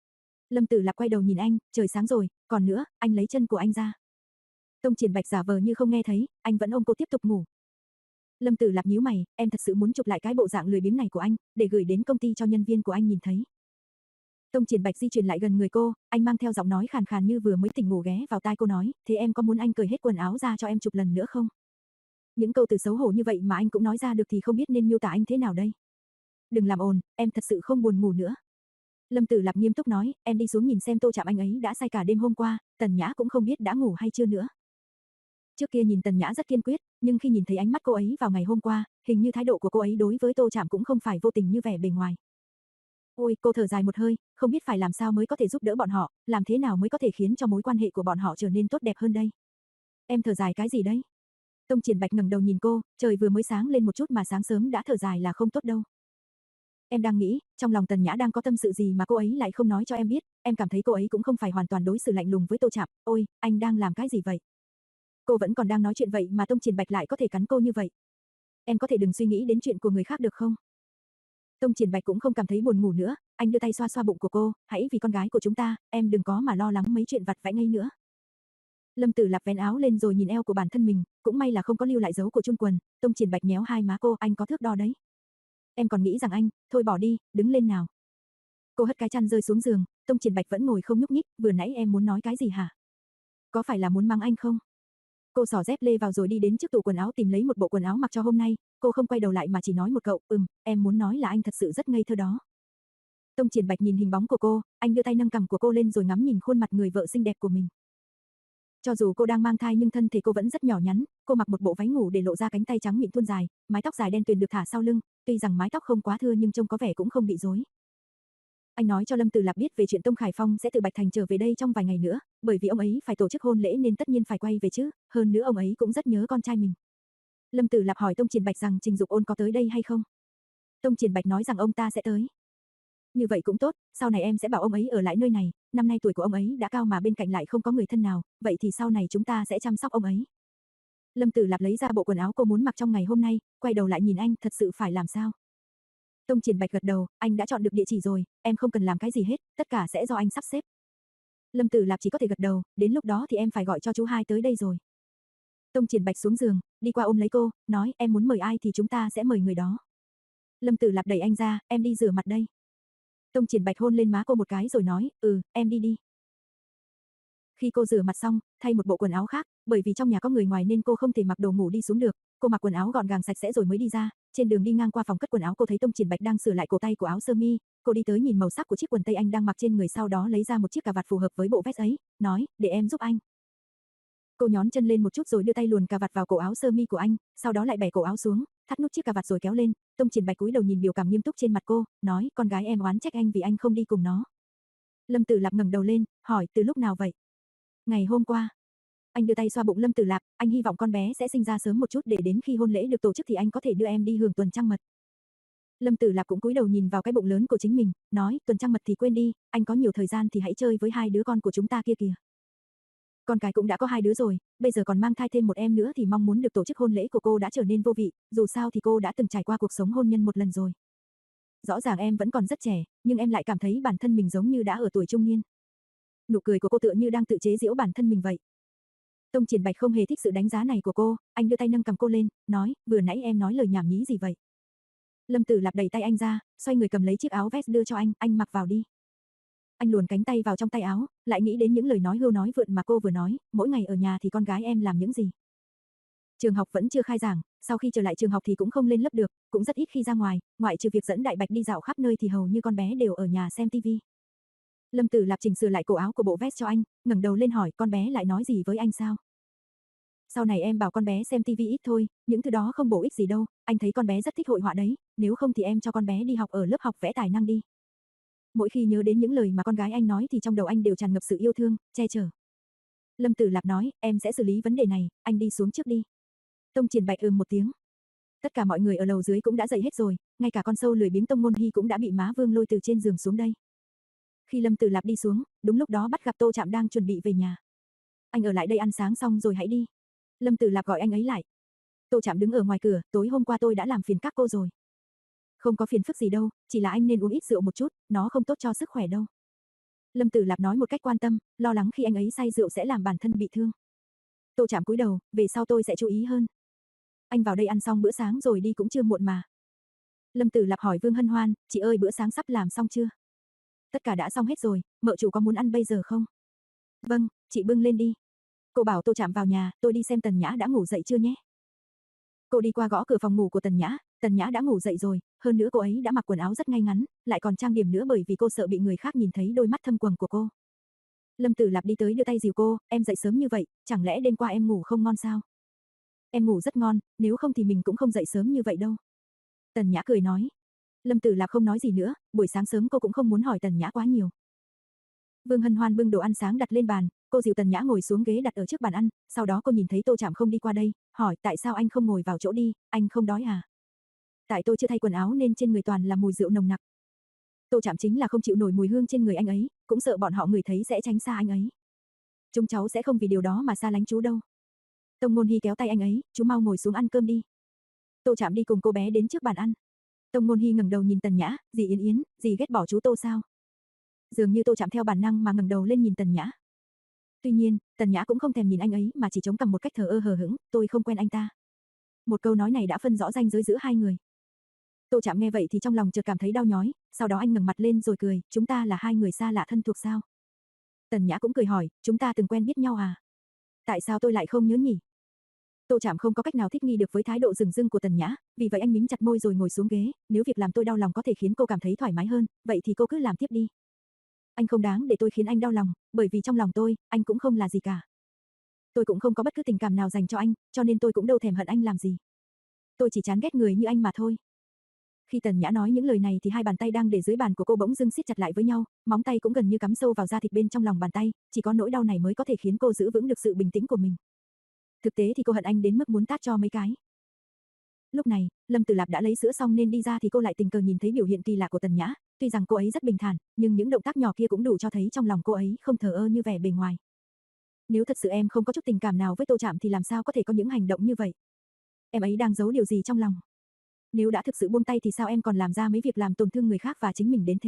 Lâm Tử Lạp quay đầu nhìn anh, trời sáng rồi, còn nữa, anh lấy chân của anh ra. Tông Triển Bạch giả vờ như không nghe thấy, anh vẫn ôm cô tiếp tục ngủ. Lâm Tử Lạp nhíu mày, em thật sự muốn chụp lại cái bộ dạng lười biếng này của anh, để gửi đến công ty cho nhân viên của anh nhìn thấy. Tông Triển Bạch di chuyển lại gần người cô, anh mang theo giọng nói khàn khàn như vừa mới tỉnh ngủ ghé vào tai cô nói, thế em có muốn anh cởi hết quần áo ra cho em chụp lần nữa không? Những câu từ xấu hổ như vậy mà anh cũng nói ra được thì không biết nên miêu tả anh thế nào đây. Đừng làm ồn, em thật sự không buồn ngủ nữa. Lâm Tử Lạp nghiêm túc nói, em đi xuống nhìn xem Tô Trạm anh ấy đã say cả đêm hôm qua, Tần Nhã cũng không biết đã ngủ hay chưa nữa. Trước kia nhìn Tần Nhã rất kiên quyết, nhưng khi nhìn thấy ánh mắt cô ấy vào ngày hôm qua, hình như thái độ của cô ấy đối với Tô Trạm cũng không phải vô tình như vẻ bề ngoài. Ôi, cô thở dài một hơi, không biết phải làm sao mới có thể giúp đỡ bọn họ, làm thế nào mới có thể khiến cho mối quan hệ của bọn họ trở nên tốt đẹp hơn đây. Em thở dài cái gì đấy? Tông Triển Bạch ngẩng đầu nhìn cô, trời vừa mới sáng lên một chút mà sáng sớm đã thở dài là không tốt đâu. Em đang nghĩ, trong lòng Tần Nhã đang có tâm sự gì mà cô ấy lại không nói cho em biết, em cảm thấy cô ấy cũng không phải hoàn toàn đối xử lạnh lùng với Tô Trạm, ôi, anh đang làm cái gì vậy? Cô vẫn còn đang nói chuyện vậy mà Tông Triển Bạch lại có thể cắn cô như vậy. Em có thể đừng suy nghĩ đến chuyện của người khác được không? Tông Triển Bạch cũng không cảm thấy buồn ngủ nữa, anh đưa tay xoa xoa bụng của cô, hãy vì con gái của chúng ta, em đừng có mà lo lắng mấy chuyện vặt vãnh ấy nữa. Lâm Tử Lạp vén áo lên rồi nhìn eo của bản thân mình, cũng may là không có lưu lại dấu của chun quần, Tông Triển Bạch nhéo hai má cô, anh có thước đo đấy. Em còn nghĩ rằng anh, thôi bỏ đi, đứng lên nào. Cô hất cái chăn rơi xuống giường, Tông Triển Bạch vẫn ngồi không nhúc nhích, vừa nãy em muốn nói cái gì hả? Có phải là muốn mắng anh không? Cô xỏ dép lê vào rồi đi đến trước tủ quần áo tìm lấy một bộ quần áo mặc cho hôm nay, cô không quay đầu lại mà chỉ nói một cậu, ừm, em muốn nói là anh thật sự rất ngây thơ đó. Tông Triển Bạch nhìn hình bóng của cô, anh đưa tay nâng cằm của cô lên rồi ngắm nhìn khuôn mặt người vợ xinh đẹp của mình. Cho dù cô đang mang thai nhưng thân thể cô vẫn rất nhỏ nhắn, cô mặc một bộ váy ngủ để lộ ra cánh tay trắng mịn thon dài, mái tóc dài đen tuyền được thả sau lưng, tuy rằng mái tóc không quá thưa nhưng trông có vẻ cũng không bị rối. Anh nói cho Lâm Tử Lạp biết về chuyện Tông Khải Phong sẽ từ Bạch Thành trở về đây trong vài ngày nữa, bởi vì ông ấy phải tổ chức hôn lễ nên tất nhiên phải quay về chứ, hơn nữa ông ấy cũng rất nhớ con trai mình. Lâm Tử Lạp hỏi Tông Triển Bạch rằng Trình Dục Ôn có tới đây hay không. Tông Triển Bạch nói rằng ông ta sẽ tới. Như vậy cũng tốt, sau này em sẽ bảo ông ấy ở lại nơi này, năm nay tuổi của ông ấy đã cao mà bên cạnh lại không có người thân nào, vậy thì sau này chúng ta sẽ chăm sóc ông ấy. Lâm Tử Lạp lấy ra bộ quần áo cô muốn mặc trong ngày hôm nay, quay đầu lại nhìn anh, thật sự phải làm sao? Tông Triển Bạch gật đầu, anh đã chọn được địa chỉ rồi, em không cần làm cái gì hết, tất cả sẽ do anh sắp xếp. Lâm Tử Lạp chỉ có thể gật đầu, đến lúc đó thì em phải gọi cho chú hai tới đây rồi. Tông Triển Bạch xuống giường, đi qua ôm lấy cô, nói em muốn mời ai thì chúng ta sẽ mời người đó. Lâm Tử Lạp đẩy anh ra, em đi rửa mặt đây. Tông Triển Bạch hôn lên má cô một cái rồi nói, ừ, em đi đi. Khi cô rửa mặt xong, thay một bộ quần áo khác, bởi vì trong nhà có người ngoài nên cô không thể mặc đồ ngủ đi xuống được, cô mặc quần áo gọn gàng sạch sẽ rồi mới đi ra, trên đường đi ngang qua phòng cất quần áo cô thấy Tông Triển Bạch đang sửa lại cổ tay của áo sơ mi, cô đi tới nhìn màu sắc của chiếc quần tây anh đang mặc trên người sau đó lấy ra một chiếc cà vạt phù hợp với bộ vest ấy, nói, để em giúp anh. Cô nhón chân lên một chút rồi đưa tay luồn cà vạt vào cổ áo sơ mi của anh, sau đó lại bẻ cổ áo xuống, thắt nút chiếc cà vạt rồi kéo lên. Tông Triển Bạch cúi đầu nhìn biểu cảm nghiêm túc trên mặt cô, nói, con gái em oán trách anh vì anh không đi cùng nó. Lâm Tử Lạp ngẩng đầu lên, hỏi, từ lúc nào vậy? Ngày hôm qua. Anh đưa tay xoa bụng Lâm Tử Lạp, anh hy vọng con bé sẽ sinh ra sớm một chút để đến khi hôn lễ được tổ chức thì anh có thể đưa em đi hưởng tuần trăng mật. Lâm Tử Lạp cũng cúi đầu nhìn vào cái bụng lớn của chính mình, nói, tuần trăng mật thì quên đi, anh có nhiều thời gian thì hãy chơi với hai đứa con của chúng ta kia kìa. Con cái cũng đã có hai đứa rồi, bây giờ còn mang thai thêm một em nữa thì mong muốn được tổ chức hôn lễ của cô đã trở nên vô vị, dù sao thì cô đã từng trải qua cuộc sống hôn nhân một lần rồi. Rõ ràng em vẫn còn rất trẻ, nhưng em lại cảm thấy bản thân mình giống như đã ở tuổi trung niên. Nụ cười của cô tựa như đang tự chế giễu bản thân mình vậy. Tông Triển Bạch không hề thích sự đánh giá này của cô, anh đưa tay nâng cầm cô lên, nói, vừa nãy em nói lời nhảm nhí gì vậy? Lâm Tử Lạp đẩy tay anh ra, xoay người cầm lấy chiếc áo vest đưa cho anh, anh mặc vào đi. Anh luồn cánh tay vào trong tay áo, lại nghĩ đến những lời nói hưu nói vượn mà cô vừa nói, mỗi ngày ở nhà thì con gái em làm những gì? Trường học vẫn chưa khai giảng, sau khi trở lại trường học thì cũng không lên lớp được, cũng rất ít khi ra ngoài, ngoại trừ việc dẫn Đại Bạch đi dạo khắp nơi thì hầu như con bé đều ở nhà xem tivi. Lâm Tử Lạp chỉnh sửa lại cổ áo của bộ vest cho anh, ngẩng đầu lên hỏi, con bé lại nói gì với anh sao? Sau này em bảo con bé xem tivi ít thôi, những thứ đó không bổ ích gì đâu, anh thấy con bé rất thích hội họa đấy, nếu không thì em cho con bé đi học ở lớp học vẽ tài năng đi. Mỗi khi nhớ đến những lời mà con gái anh nói thì trong đầu anh đều tràn ngập sự yêu thương, che chở. Lâm Tử Lạp nói, em sẽ xử lý vấn đề này, anh đi xuống trước đi. Tông Triển Bạch ừm một tiếng. Tất cả mọi người ở lầu dưới cũng đã dậy hết rồi, ngay cả con sâu lười biếng Tông Môn Hy cũng đã bị má Vương lôi từ trên giường xuống đây. Khi Lâm Tử Lạp đi xuống, đúng lúc đó bắt gặp Tô Trạm đang chuẩn bị về nhà. Anh ở lại đây ăn sáng xong rồi hãy đi. Lâm Tử Lạp gọi anh ấy lại. Tô Trạm đứng ở ngoài cửa, tối hôm qua tôi đã làm phiền các cô rồi. Không có phiền phức gì đâu, chỉ là anh nên uống ít rượu một chút, nó không tốt cho sức khỏe đâu. Lâm Tử Lạp nói một cách quan tâm, lo lắng khi anh ấy say rượu sẽ làm bản thân bị thương. Tô Trạm cúi đầu, về sau tôi sẽ chú ý hơn. Anh vào đây ăn xong bữa sáng rồi đi cũng chưa muộn mà. Lâm Tử Lạp hỏi Vương Hân Hoan, chị ơi bữa sáng sắp làm xong chưa? Tất cả đã xong hết rồi, mợ chủ có muốn ăn bây giờ không? Vâng, chị bưng lên đi. Cô bảo Tô Trạm vào nhà, tôi đi xem Tần Nhã đã ngủ dậy chưa nhé. Cô đi qua gõ cửa phòng ngủ của Tần Nhã, Tần Nhã đã ngủ dậy rồi, hơn nữa cô ấy đã mặc quần áo rất ngay ngắn, lại còn trang điểm nữa bởi vì cô sợ bị người khác nhìn thấy đôi mắt thâm quầng của cô. Lâm Tử Lạp đi tới đưa tay dìu cô, em dậy sớm như vậy, chẳng lẽ đêm qua em ngủ không ngon sao? Em ngủ rất ngon, nếu không thì mình cũng không dậy sớm như vậy đâu. Tần Nhã cười nói. Lâm Tử Lạp không nói gì nữa, buổi sáng sớm cô cũng không muốn hỏi Tần Nhã quá nhiều. Vương Hân Hoan bưng đồ ăn sáng đặt lên bàn, cô dìu Tần Nhã ngồi xuống ghế đặt ở trước bàn ăn, sau đó cô nhìn thấy Tô Trạm không đi qua đây, hỏi tại sao anh không ngồi vào chỗ đi, anh không đói à? Tại tôi chưa thay quần áo nên trên người toàn là mùi rượu nồng nặc. Tô Trạm chính là không chịu nổi mùi hương trên người anh ấy, cũng sợ bọn họ người thấy sẽ tránh xa anh ấy. Chúng cháu sẽ không vì điều đó mà xa lánh chú đâu. Tông Môn Hy kéo tay anh ấy, chú mau ngồi xuống ăn cơm đi. Tô Trạm đi cùng cô bé đến trước bàn ăn. Tông Môn Hy ngẩng đầu nhìn Tần Nhã, dì Yến Yến, dì ghét bỏ chú Tô sao? Dường như Tô Trạm theo bản năng mà ngẩng đầu lên nhìn Tần Nhã. Tuy nhiên, Tần Nhã cũng không thèm nhìn anh ấy mà chỉ chống cằm một cách thờ ơ hờ hững, tôi không quen anh ta. Một câu nói này đã phân rõ ranh giới giữa hai người. Tô Trạm nghe vậy thì trong lòng chợt cảm thấy đau nhói, sau đó anh ngẩng mặt lên rồi cười, chúng ta là hai người xa lạ thân thuộc sao? Tần Nhã cũng cười hỏi, chúng ta từng quen biết nhau à? Tại sao tôi lại không nhớ nhỉ? Tô Trạm không có cách nào thích nghi được với thái độ dửng dưng của Tần Nhã, vì vậy anh mím chặt môi rồi ngồi xuống ghế, nếu việc làm tôi đau lòng có thể khiến cô cảm thấy thoải mái hơn, vậy thì cô cứ làm tiếp đi. Anh không đáng để tôi khiến anh đau lòng, bởi vì trong lòng tôi, anh cũng không là gì cả. Tôi cũng không có bất cứ tình cảm nào dành cho anh, cho nên tôi cũng đâu thèm hận anh làm gì. Tôi chỉ chán ghét người như anh mà thôi. Khi Tần Nhã nói những lời này thì hai bàn tay đang để dưới bàn của cô bỗng dưng siết chặt lại với nhau, móng tay cũng gần như cắm sâu vào da thịt bên trong lòng bàn tay, chỉ có nỗi đau này mới có thể khiến cô giữ vững được sự bình tĩnh của mình. Thực tế thì cô hận anh đến mức muốn tát cho mấy cái. Lúc này, Lâm Tử Lạp đã lấy sữa xong nên đi ra thì cô lại tình cờ nhìn thấy biểu hiện kỳ lạ của Tần Nhã, tuy rằng cô ấy rất bình thản, nhưng những động tác nhỏ kia cũng đủ cho thấy trong lòng cô ấy không thờ ơ như vẻ bề ngoài. Nếu thật sự em không có chút tình cảm nào với Tô Trạm thì làm sao có thể có những hành động như vậy? Em ấy đang giấu điều gì trong lòng? Nếu đã thực sự buông tay thì sao em còn làm ra mấy việc làm tổn thương người khác và chính mình đến thế?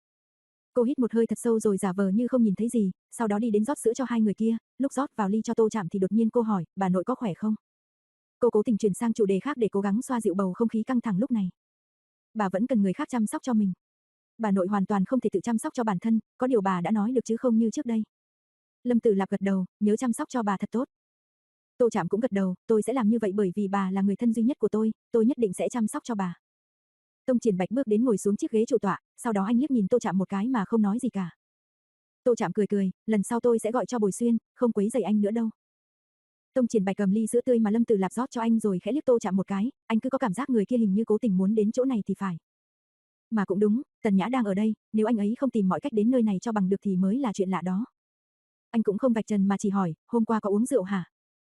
Cô hít một hơi thật sâu rồi giả vờ như không nhìn thấy gì, sau đó đi đến rót sữa cho hai người kia, lúc rót vào ly cho Tô Trạm thì đột nhiên cô hỏi, bà nội có khỏe không? Cô cố tình chuyển sang chủ đề khác để cố gắng xoa dịu bầu không khí căng thẳng lúc này. Bà vẫn cần người khác chăm sóc cho mình. Bà nội hoàn toàn không thể tự chăm sóc cho bản thân, có điều bà đã nói được chứ không như trước đây. Lâm Tử Lạp gật đầu, nhớ chăm sóc cho bà thật tốt. Tô Trạm cũng gật đầu, tôi sẽ làm như vậy bởi vì bà là người thân duy nhất của tôi, tôi nhất định sẽ chăm sóc cho bà. Tông Triển Bạch bước đến ngồi xuống chiếc ghế chủ tọa, sau đó anh liếc nhìn Tô Trạm một cái mà không nói gì cả. Tô Trạm cười cười, lần sau tôi sẽ gọi cho Bồi Xuyên, không quấy rầy anh nữa đâu. Tông Triển Bạch cầm ly sữa tươi mà Lâm Tử Lạp rót cho anh rồi khẽ liếc Tô Trạm một cái, anh cứ có cảm giác người kia hình như cố tình muốn đến chỗ này thì phải. Mà cũng đúng, Tần Nhã đang ở đây, nếu anh ấy không tìm mọi cách đến nơi này cho bằng được thì mới là chuyện lạ đó. Anh cũng không vạch trần mà chỉ hỏi, hôm qua có uống rượu hả?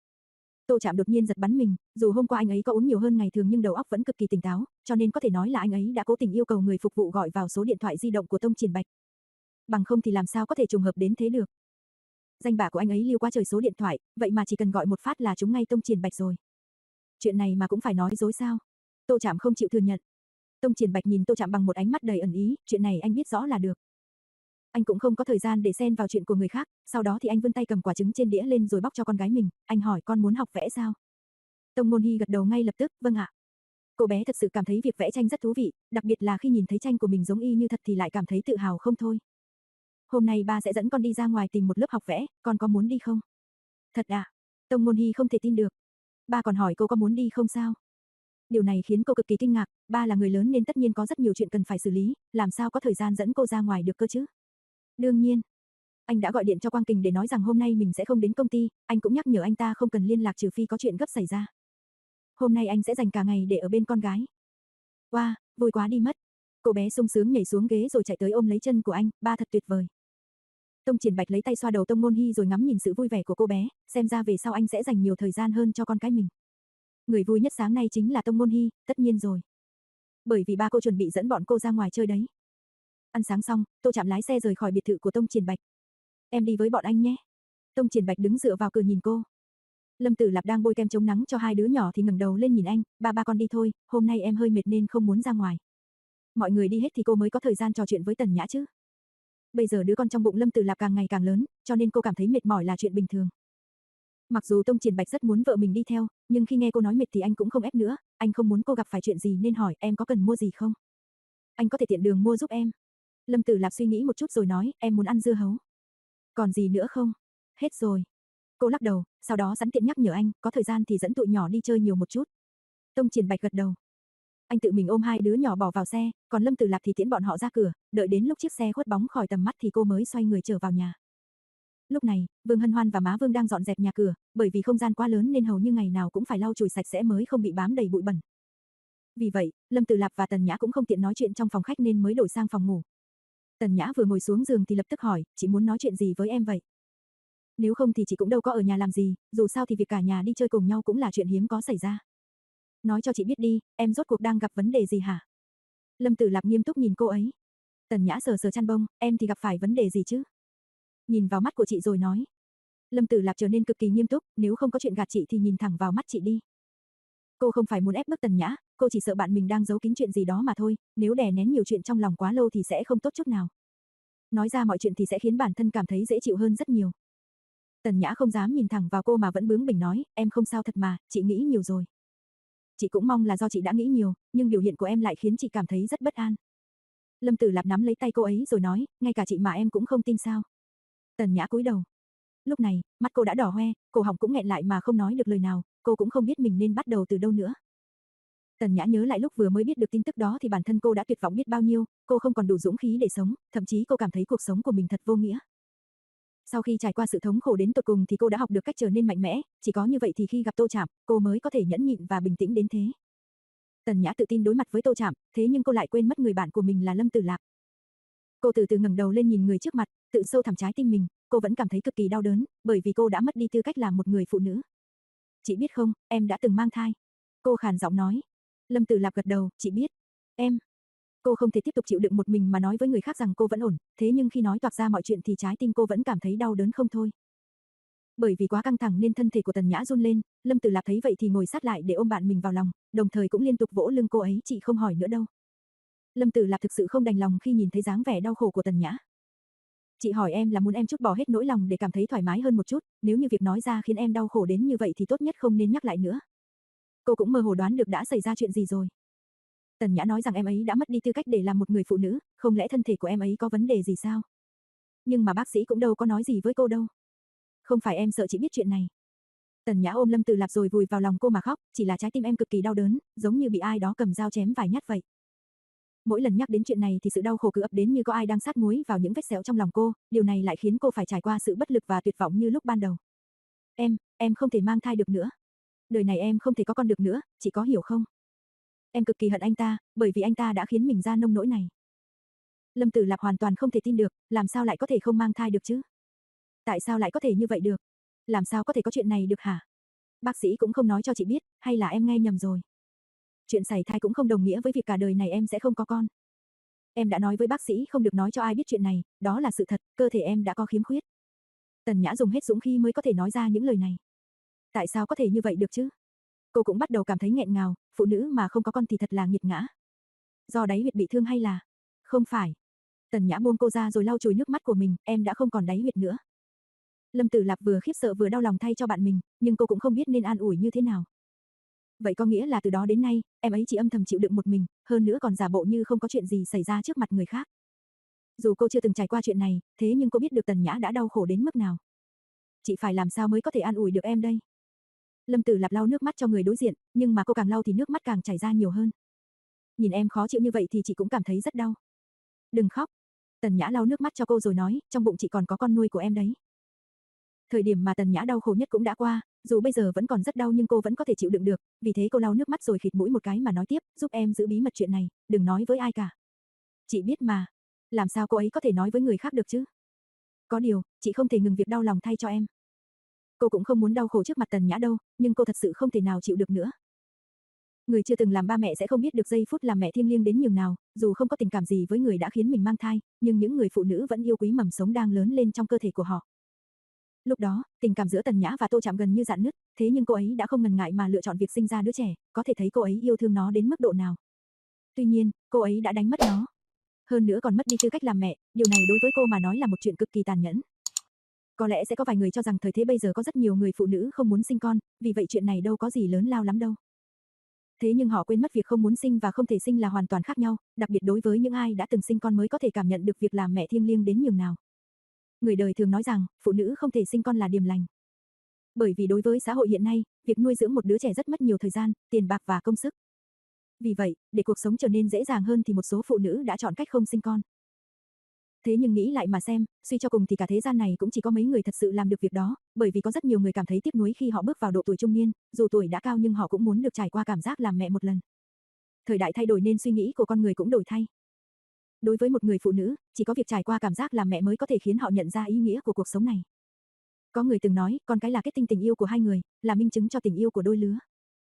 Tô Trạm đột nhiên giật bắn mình, dù hôm qua anh ấy có uống nhiều hơn ngày thường nhưng đầu óc vẫn cực kỳ tỉnh táo, cho nên có thể nói là anh ấy đã cố tình yêu cầu người phục vụ gọi vào số điện thoại di động của Tông Triển Bạch. Bằng không thì làm sao có thể trùng hợp đến thế được. Danh bạ của anh ấy lưu qua trời số điện thoại, vậy mà chỉ cần gọi một phát là trúng ngay Tông Triển Bạch rồi. Chuyện này mà cũng phải nói dối sao? Tô Trạm không chịu thừa nhận. Tông Triển Bạch nhìn Tô Trạm bằng một ánh mắt đầy ẩn ý, chuyện này anh biết rõ là được. Anh cũng không có thời gian để xen vào chuyện của người khác, sau đó thì anh vươn tay cầm quả trứng trên đĩa lên rồi bóc cho con gái mình, anh hỏi con muốn học vẽ sao? Tông Môn Hy gật đầu ngay lập tức, vâng ạ. Cô bé thật sự cảm thấy việc vẽ tranh rất thú vị, đặc biệt là khi nhìn thấy tranh của mình giống y như thật thì lại cảm thấy tự hào không thôi. Hôm nay ba sẽ dẫn con đi ra ngoài tìm một lớp học vẽ, con có muốn đi không? Thật à? Tông Môn Hy không thể tin được. Ba còn hỏi cô có muốn đi không sao? Điều này khiến cô cực kỳ kinh ngạc, ba là người lớn nên tất nhiên có rất nhiều chuyện cần phải xử lý, làm sao có thời gian dẫn cô ra ngoài được cơ chứ? Đương nhiên. Anh đã gọi điện cho Quang Kình để nói rằng hôm nay mình sẽ không đến công ty, anh cũng nhắc nhở anh ta không cần liên lạc trừ phi có chuyện gấp xảy ra. Hôm nay anh sẽ dành cả ngày để ở bên con gái. Wow, vui quá đi mất. Cô bé sung sướng nhảy xuống ghế rồi chạy tới ôm lấy chân của anh, ba thật tuyệt vời. Tông Triển Bạch lấy tay xoa đầu Tông Môn Hy rồi ngắm nhìn sự vui vẻ của cô bé, xem ra về sau anh sẽ dành nhiều thời gian hơn cho con cái mình. Người vui nhất sáng nay chính là Tông Môn Hy, tất nhiên rồi. Bởi vì ba cô chuẩn bị dẫn bọn cô ra ngoài chơi đấy. Ăn sáng xong, Tô Trạm lái xe rời khỏi biệt thự của Tông Triển Bạch. Em đi với bọn anh nhé. Tông Triển Bạch đứng dựa vào cửa nhìn cô. Lâm Tử Lạp đang bôi kem chống nắng cho hai đứa nhỏ thì ngẩng đầu lên nhìn anh, ba ba con đi thôi, hôm nay em hơi mệt nên không muốn ra ngoài. Mọi người đi hết thì cô mới có thời gian trò chuyện với Tần Nhã chứ. Bây giờ đứa con trong bụng Lâm Tử Lạp càng ngày càng lớn, cho nên cô cảm thấy mệt mỏi là chuyện bình thường. Mặc dù Tông Triển Bạch rất muốn vợ mình đi theo, nhưng khi nghe cô nói mệt thì anh cũng không ép nữa, anh không muốn cô gặp phải chuyện gì nên hỏi em có cần mua gì không? Anh có thể tiện đường mua giúp em. Lâm Tử Lạp suy nghĩ một chút rồi nói, em muốn ăn dưa hấu. Còn gì nữa không? Hết rồi. Cô lắc đầu, sau đó sẵn tiện nhắc nhở anh, có thời gian thì dẫn tụi nhỏ đi chơi nhiều một chút. Tông Triển Bạch gật đầu. Anh tự mình ôm hai đứa nhỏ bỏ vào xe, còn Lâm Tử Lạp thì tiễn bọn họ ra cửa, đợi đến lúc chiếc xe khuất bóng khỏi tầm mắt thì cô mới xoay người trở vào nhà. Lúc này, Vương Hân Hoan và má Vương đang dọn dẹp nhà cửa, bởi vì không gian quá lớn nên hầu như ngày nào cũng phải lau chùi sạch sẽ mới không bị bám đầy bụi bẩn. Vì vậy, Lâm Tử Lạp và Tần Nhã cũng không tiện nói chuyện trong phòng khách nên mới đổi sang phòng ngủ. Tần Nhã vừa ngồi xuống giường thì lập tức hỏi, chị muốn nói chuyện gì với em vậy? Nếu không thì chị cũng đâu có ở nhà làm gì, dù sao thì việc cả nhà đi chơi cùng nhau cũng là chuyện hiếm có xảy ra. Nói cho chị biết đi, em rốt cuộc đang gặp vấn đề gì hả? Lâm Tử Lạp nghiêm túc nhìn cô ấy. Tần Nhã sờ sờ chăn bông, em thì gặp phải vấn đề gì chứ? Nhìn vào mắt của chị rồi nói. Lâm Tử Lạp trở nên cực kỳ nghiêm túc, nếu không có chuyện gạt chị thì nhìn thẳng vào mắt chị đi. Cô không phải muốn ép bức Tần Nhã, cô chỉ sợ bạn mình đang giấu kín chuyện gì đó mà thôi, nếu đè nén nhiều chuyện trong lòng quá lâu thì sẽ không tốt chút nào. Nói ra mọi chuyện thì sẽ khiến bản thân cảm thấy dễ chịu hơn rất nhiều. Tần Nhã không dám nhìn thẳng vào cô mà vẫn bướng bỉnh nói, em không sao thật mà, chị nghĩ nhiều rồi. Chị cũng mong là do chị đã nghĩ nhiều, nhưng biểu hiện của em lại khiến chị cảm thấy rất bất an. Lâm Tử Lạp nắm lấy tay cô ấy rồi nói, ngay cả chị mà em cũng không tin sao. Tần Nhã cúi đầu. Lúc này, mắt cô đã đỏ hoe, cổ họng cũng nghẹn lại mà không nói được lời nào, cô cũng không biết mình nên bắt đầu từ đâu nữa. Tần Nhã nhớ lại lúc vừa mới biết được tin tức đó thì bản thân cô đã tuyệt vọng biết bao nhiêu, cô không còn đủ dũng khí để sống, thậm chí cô cảm thấy cuộc sống của mình thật vô nghĩa. Sau khi trải qua sự thống khổ đến tột cùng thì cô đã học được cách trở nên mạnh mẽ, chỉ có như vậy thì khi gặp Tô Trạm, cô mới có thể nhẫn nhịn và bình tĩnh đến thế. Tần Nhã tự tin đối mặt với Tô Trạm, thế nhưng cô lại quên mất người bạn của mình là Lâm Tử Lạp. Cô từ từ ngẩng đầu lên nhìn người trước mặt, tự sâu thẳm trái tim mình, cô vẫn cảm thấy cực kỳ đau đớn, bởi vì cô đã mất đi tư cách làm một người phụ nữ. Chị biết không, em đã từng mang thai. Cô khàn giọng nói. Lâm Tử Lạp gật đầu, chị biết. Em. Cô không thể tiếp tục chịu đựng một mình mà nói với người khác rằng cô vẫn ổn, thế nhưng khi nói toạc ra mọi chuyện thì trái tim cô vẫn cảm thấy đau đớn không thôi. Bởi vì quá căng thẳng nên thân thể của Tần Nhã run lên, Lâm Tử Lạp thấy vậy thì ngồi sát lại để ôm bạn mình vào lòng, đồng thời cũng liên tục vỗ lưng cô ấy, chị không hỏi nữa đâu. Lâm Tử Lạp thực sự không đành lòng khi nhìn thấy dáng vẻ đau khổ của Tần Nhã. Chị hỏi em là muốn em trút bỏ hết nỗi lòng để cảm thấy thoải mái hơn một chút, nếu như việc nói ra khiến em đau khổ đến như vậy thì tốt nhất không nên nhắc lại nữa. Cô cũng mơ hồ đoán được đã xảy ra chuyện gì rồi. Tần Nhã nói rằng em ấy đã mất đi tư cách để làm một người phụ nữ, không lẽ thân thể của em ấy có vấn đề gì sao? Nhưng mà bác sĩ cũng đâu có nói gì với cô đâu. Không phải em sợ chị biết chuyện này. Tần Nhã ôm Lâm Tử Lạp rồi vùi vào lòng cô mà khóc, chỉ là trái tim em cực kỳ đau đớn, giống như bị ai đó cầm dao chém vài nhát vậy. Mỗi lần nhắc đến chuyện này thì sự đau khổ cứ ập đến như có ai đang sát muối vào những vết sẹo trong lòng cô, điều này lại khiến cô phải trải qua sự bất lực và tuyệt vọng như lúc ban đầu. Em, em không thể mang thai được nữa. Đời này em không thể có con được nữa, chị có hiểu không? Em cực kỳ hận anh ta, bởi vì anh ta đã khiến mình ra nông nỗi này. Lâm Tử Lạp hoàn toàn không thể tin được, làm sao lại có thể không mang thai được chứ? Tại sao lại có thể như vậy được? Làm sao có thể có chuyện này được hả? Bác sĩ cũng không nói cho chị biết, hay là em nghe nhầm rồi? Chuyện sảy thai cũng không đồng nghĩa với việc cả đời này em sẽ không có con. Em đã nói với bác sĩ không được nói cho ai biết chuyện này, đó là sự thật, cơ thể em đã có khiếm khuyết. Tần Nhã dùng hết dũng khí mới có thể nói ra những lời này. Tại sao có thể như vậy được chứ? Cô cũng bắt đầu cảm thấy nghẹn ngào, phụ nữ mà không có con thì thật là nghiệt ngã. Do đáy huyệt bị thương hay là? Không phải. Tần Nhã buông cô ra rồi lau chùi nước mắt của mình, em đã không còn đáy huyệt nữa. Lâm Tử Lạp vừa khiếp sợ vừa đau lòng thay cho bạn mình, nhưng cô cũng không biết nên an ủi như thế nào. Vậy có nghĩa là từ đó đến nay, em ấy chỉ âm thầm chịu đựng một mình, hơn nữa còn giả bộ như không có chuyện gì xảy ra trước mặt người khác. Dù cô chưa từng trải qua chuyện này, thế nhưng cô biết được Tần Nhã đã đau khổ đến mức nào. Chị phải làm sao mới có thể an ủi được em đây? Lâm Tử Lạp lau nước mắt cho người đối diện, nhưng mà cô càng lau thì nước mắt càng chảy ra nhiều hơn. Nhìn em khó chịu như vậy thì chị cũng cảm thấy rất đau. Đừng khóc. Tần Nhã lau nước mắt cho cô rồi nói, trong bụng chị còn có con nuôi của em đấy. Thời điểm mà Tần Nhã đau khổ nhất cũng đã qua, dù bây giờ vẫn còn rất đau nhưng cô vẫn có thể chịu đựng được, vì thế cô lau nước mắt rồi khịt mũi một cái mà nói tiếp, giúp em giữ bí mật chuyện này, đừng nói với ai cả. Chị biết mà, làm sao cô ấy có thể nói với người khác được chứ? Có điều, chị không thể ngừng việc đau lòng thay cho em. Cô cũng không muốn đau khổ trước mặt Tần Nhã đâu, nhưng cô thật sự không thể nào chịu được nữa. Người chưa từng làm ba mẹ sẽ không biết được giây phút làm mẹ thiêng liêng đến nhường nào, dù không có tình cảm gì với người đã khiến mình mang thai, nhưng những người phụ nữ vẫn yêu quý mầm sống đang lớn lên trong cơ thể của họ. Lúc đó, tình cảm giữa Tần Nhã và Tô Trạm gần như rạn nứt, thế nhưng cô ấy đã không ngần ngại mà lựa chọn việc sinh ra đứa trẻ, có thể thấy cô ấy yêu thương nó đến mức độ nào. Tuy nhiên, cô ấy đã đánh mất nó. Hơn nữa còn mất đi tư cách làm mẹ, điều này đối với cô mà nói là một chuyện cực kỳ tàn nhẫn. Có lẽ sẽ có vài người cho rằng thời thế bây giờ có rất nhiều người phụ nữ không muốn sinh con, vì vậy chuyện này đâu có gì lớn lao lắm đâu. Thế nhưng họ quên mất việc không muốn sinh và không thể sinh là hoàn toàn khác nhau, đặc biệt đối với những ai đã từng sinh con mới có thể cảm nhận được việc làm mẹ thiêng liêng đến nhường nào. Người đời thường nói rằng, phụ nữ không thể sinh con là điềm lành. Bởi vì đối với xã hội hiện nay, việc nuôi dưỡng một đứa trẻ rất mất nhiều thời gian, tiền bạc và công sức. Vì vậy, để cuộc sống trở nên dễ dàng hơn thì một số phụ nữ đã chọn cách không sinh con. Thế nhưng nghĩ lại mà xem, suy cho cùng thì cả thế gian này cũng chỉ có mấy người thật sự làm được việc đó, bởi vì có rất nhiều người cảm thấy tiếc nuối khi họ bước vào độ tuổi trung niên, dù tuổi đã cao nhưng họ cũng muốn được trải qua cảm giác làm mẹ một lần. Thời đại thay đổi nên suy nghĩ của con người cũng đổi thay. Đối với một người phụ nữ, chỉ có việc trải qua cảm giác làm mẹ mới có thể khiến họ nhận ra ý nghĩa của cuộc sống này. Có người từng nói, con cái là kết tinh tình yêu của hai người, là minh chứng cho tình yêu của đôi lứa.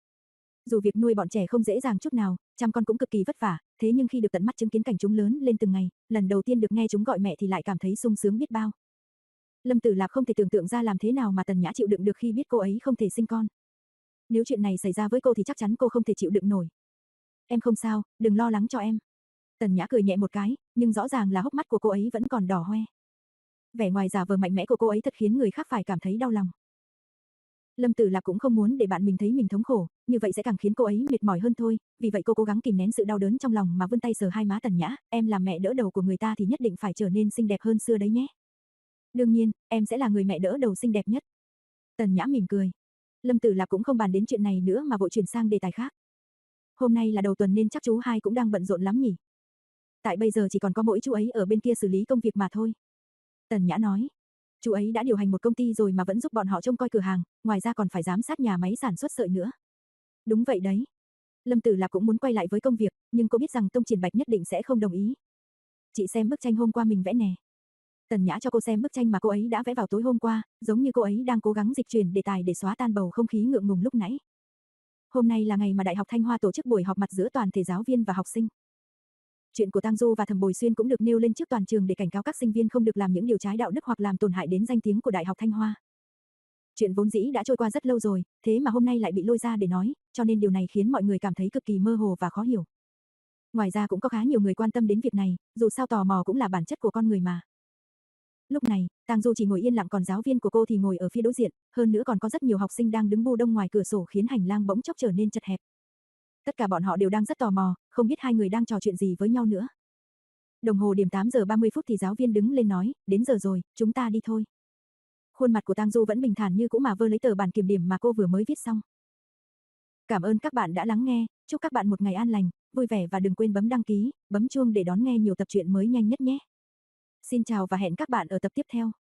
Dù việc nuôi bọn trẻ không dễ dàng chút nào, chăm con cũng cực kỳ vất vả, thế nhưng khi được tận mắt chứng kiến cảnh chúng lớn lên từng ngày, lần đầu tiên được nghe chúng gọi mẹ thì lại cảm thấy sung sướng biết bao. Lâm Tử Lạp không thể tưởng tượng ra làm thế nào mà Tần Nhã chịu đựng được khi biết cô ấy không thể sinh con. Nếu chuyện này xảy ra với cô thì chắc chắn cô không thể chịu đựng nổi. Em không sao, đừng lo lắng cho em. Tần Nhã cười nhẹ một cái, nhưng rõ ràng là hốc mắt của cô ấy vẫn còn đỏ hoe. Vẻ ngoài giả vờ mạnh mẽ của cô ấy thật khiến người khác phải cảm thấy đau lòng. Lâm Tử Lạp cũng không muốn để bạn mình thấy mình thống khổ, như vậy sẽ càng khiến cô ấy mệt mỏi hơn thôi, vì vậy cô cố gắng kìm nén sự đau đớn trong lòng mà vươn tay sờ hai má Tần Nhã, em làm mẹ đỡ đầu của người ta thì nhất định phải trở nên xinh đẹp hơn xưa đấy nhé. Đương nhiên, em sẽ là người mẹ đỡ đầu xinh đẹp nhất. Tần Nhã mỉm cười. Lâm Tử Lạp cũng không bàn đến chuyện này nữa mà vội chuyển sang đề tài khác. Hôm nay là đầu tuần nên chắc chú hai cũng đang bận rộn lắm nhỉ? Tại bây giờ chỉ còn có mỗi chú ấy ở bên kia xử lý công việc mà thôi. Tần Nhã nói. Chú ấy đã điều hành một công ty rồi mà vẫn giúp bọn họ trông coi cửa hàng, ngoài ra còn phải giám sát nhà máy sản xuất sợi nữa. Đúng vậy đấy. Lâm Tử Lạp cũng muốn quay lại với công việc, nhưng cô biết rằng Tông Triển Bạch nhất định sẽ không đồng ý. Chị xem bức tranh hôm qua mình vẽ nè. Tần Nhã cho cô xem bức tranh mà cô ấy đã vẽ vào tối hôm qua, giống như cô ấy đang cố gắng dịch chuyển đề tài để xóa tan bầu không khí ngượng ngùng lúc nãy. Hôm nay là ngày mà Đại học Thanh Hoa tổ chức buổi họp mặt giữa toàn thể giáo viên và học sinh. Chuyện của Tang Du và Thẩm Bồi Xuyên cũng được nêu lên trước toàn trường để cảnh cáo các sinh viên không được làm những điều trái đạo đức hoặc làm tổn hại đến danh tiếng của Đại học Thanh Hoa. Chuyện vốn dĩ đã trôi qua rất lâu rồi, thế mà hôm nay lại bị lôi ra để nói, cho nên điều này khiến mọi người cảm thấy cực kỳ mơ hồ và khó hiểu. Ngoài ra cũng có khá nhiều người quan tâm đến việc này, dù sao tò mò cũng là bản chất của con người mà. Lúc này, Tang Du chỉ ngồi yên lặng còn giáo viên của cô thì ngồi ở phía đối diện, hơn nữa còn có rất nhiều học sinh đang đứng bu đông ngoài cửa sổ khiến hành lang bỗng chốc trở nên chật hẹp. Tất cả bọn họ đều đang rất tò mò, không biết hai người đang trò chuyện gì với nhau nữa. Đồng hồ điểm tám giờ ba mươi phút thì giáo viên đứng lên nói, đến giờ rồi, chúng ta đi thôi. Khuôn mặt của Tang Du vẫn bình thản như cũ mà vơ lấy tờ bản kiểm điểm mà cô vừa mới viết xong. Cảm ơn các bạn đã lắng nghe, chúc các bạn một ngày an lành, vui vẻ và đừng quên bấm đăng ký, bấm chuông để đón nghe nhiều tập truyện mới nhanh nhất nhé. Xin chào và hẹn các bạn ở tập tiếp theo.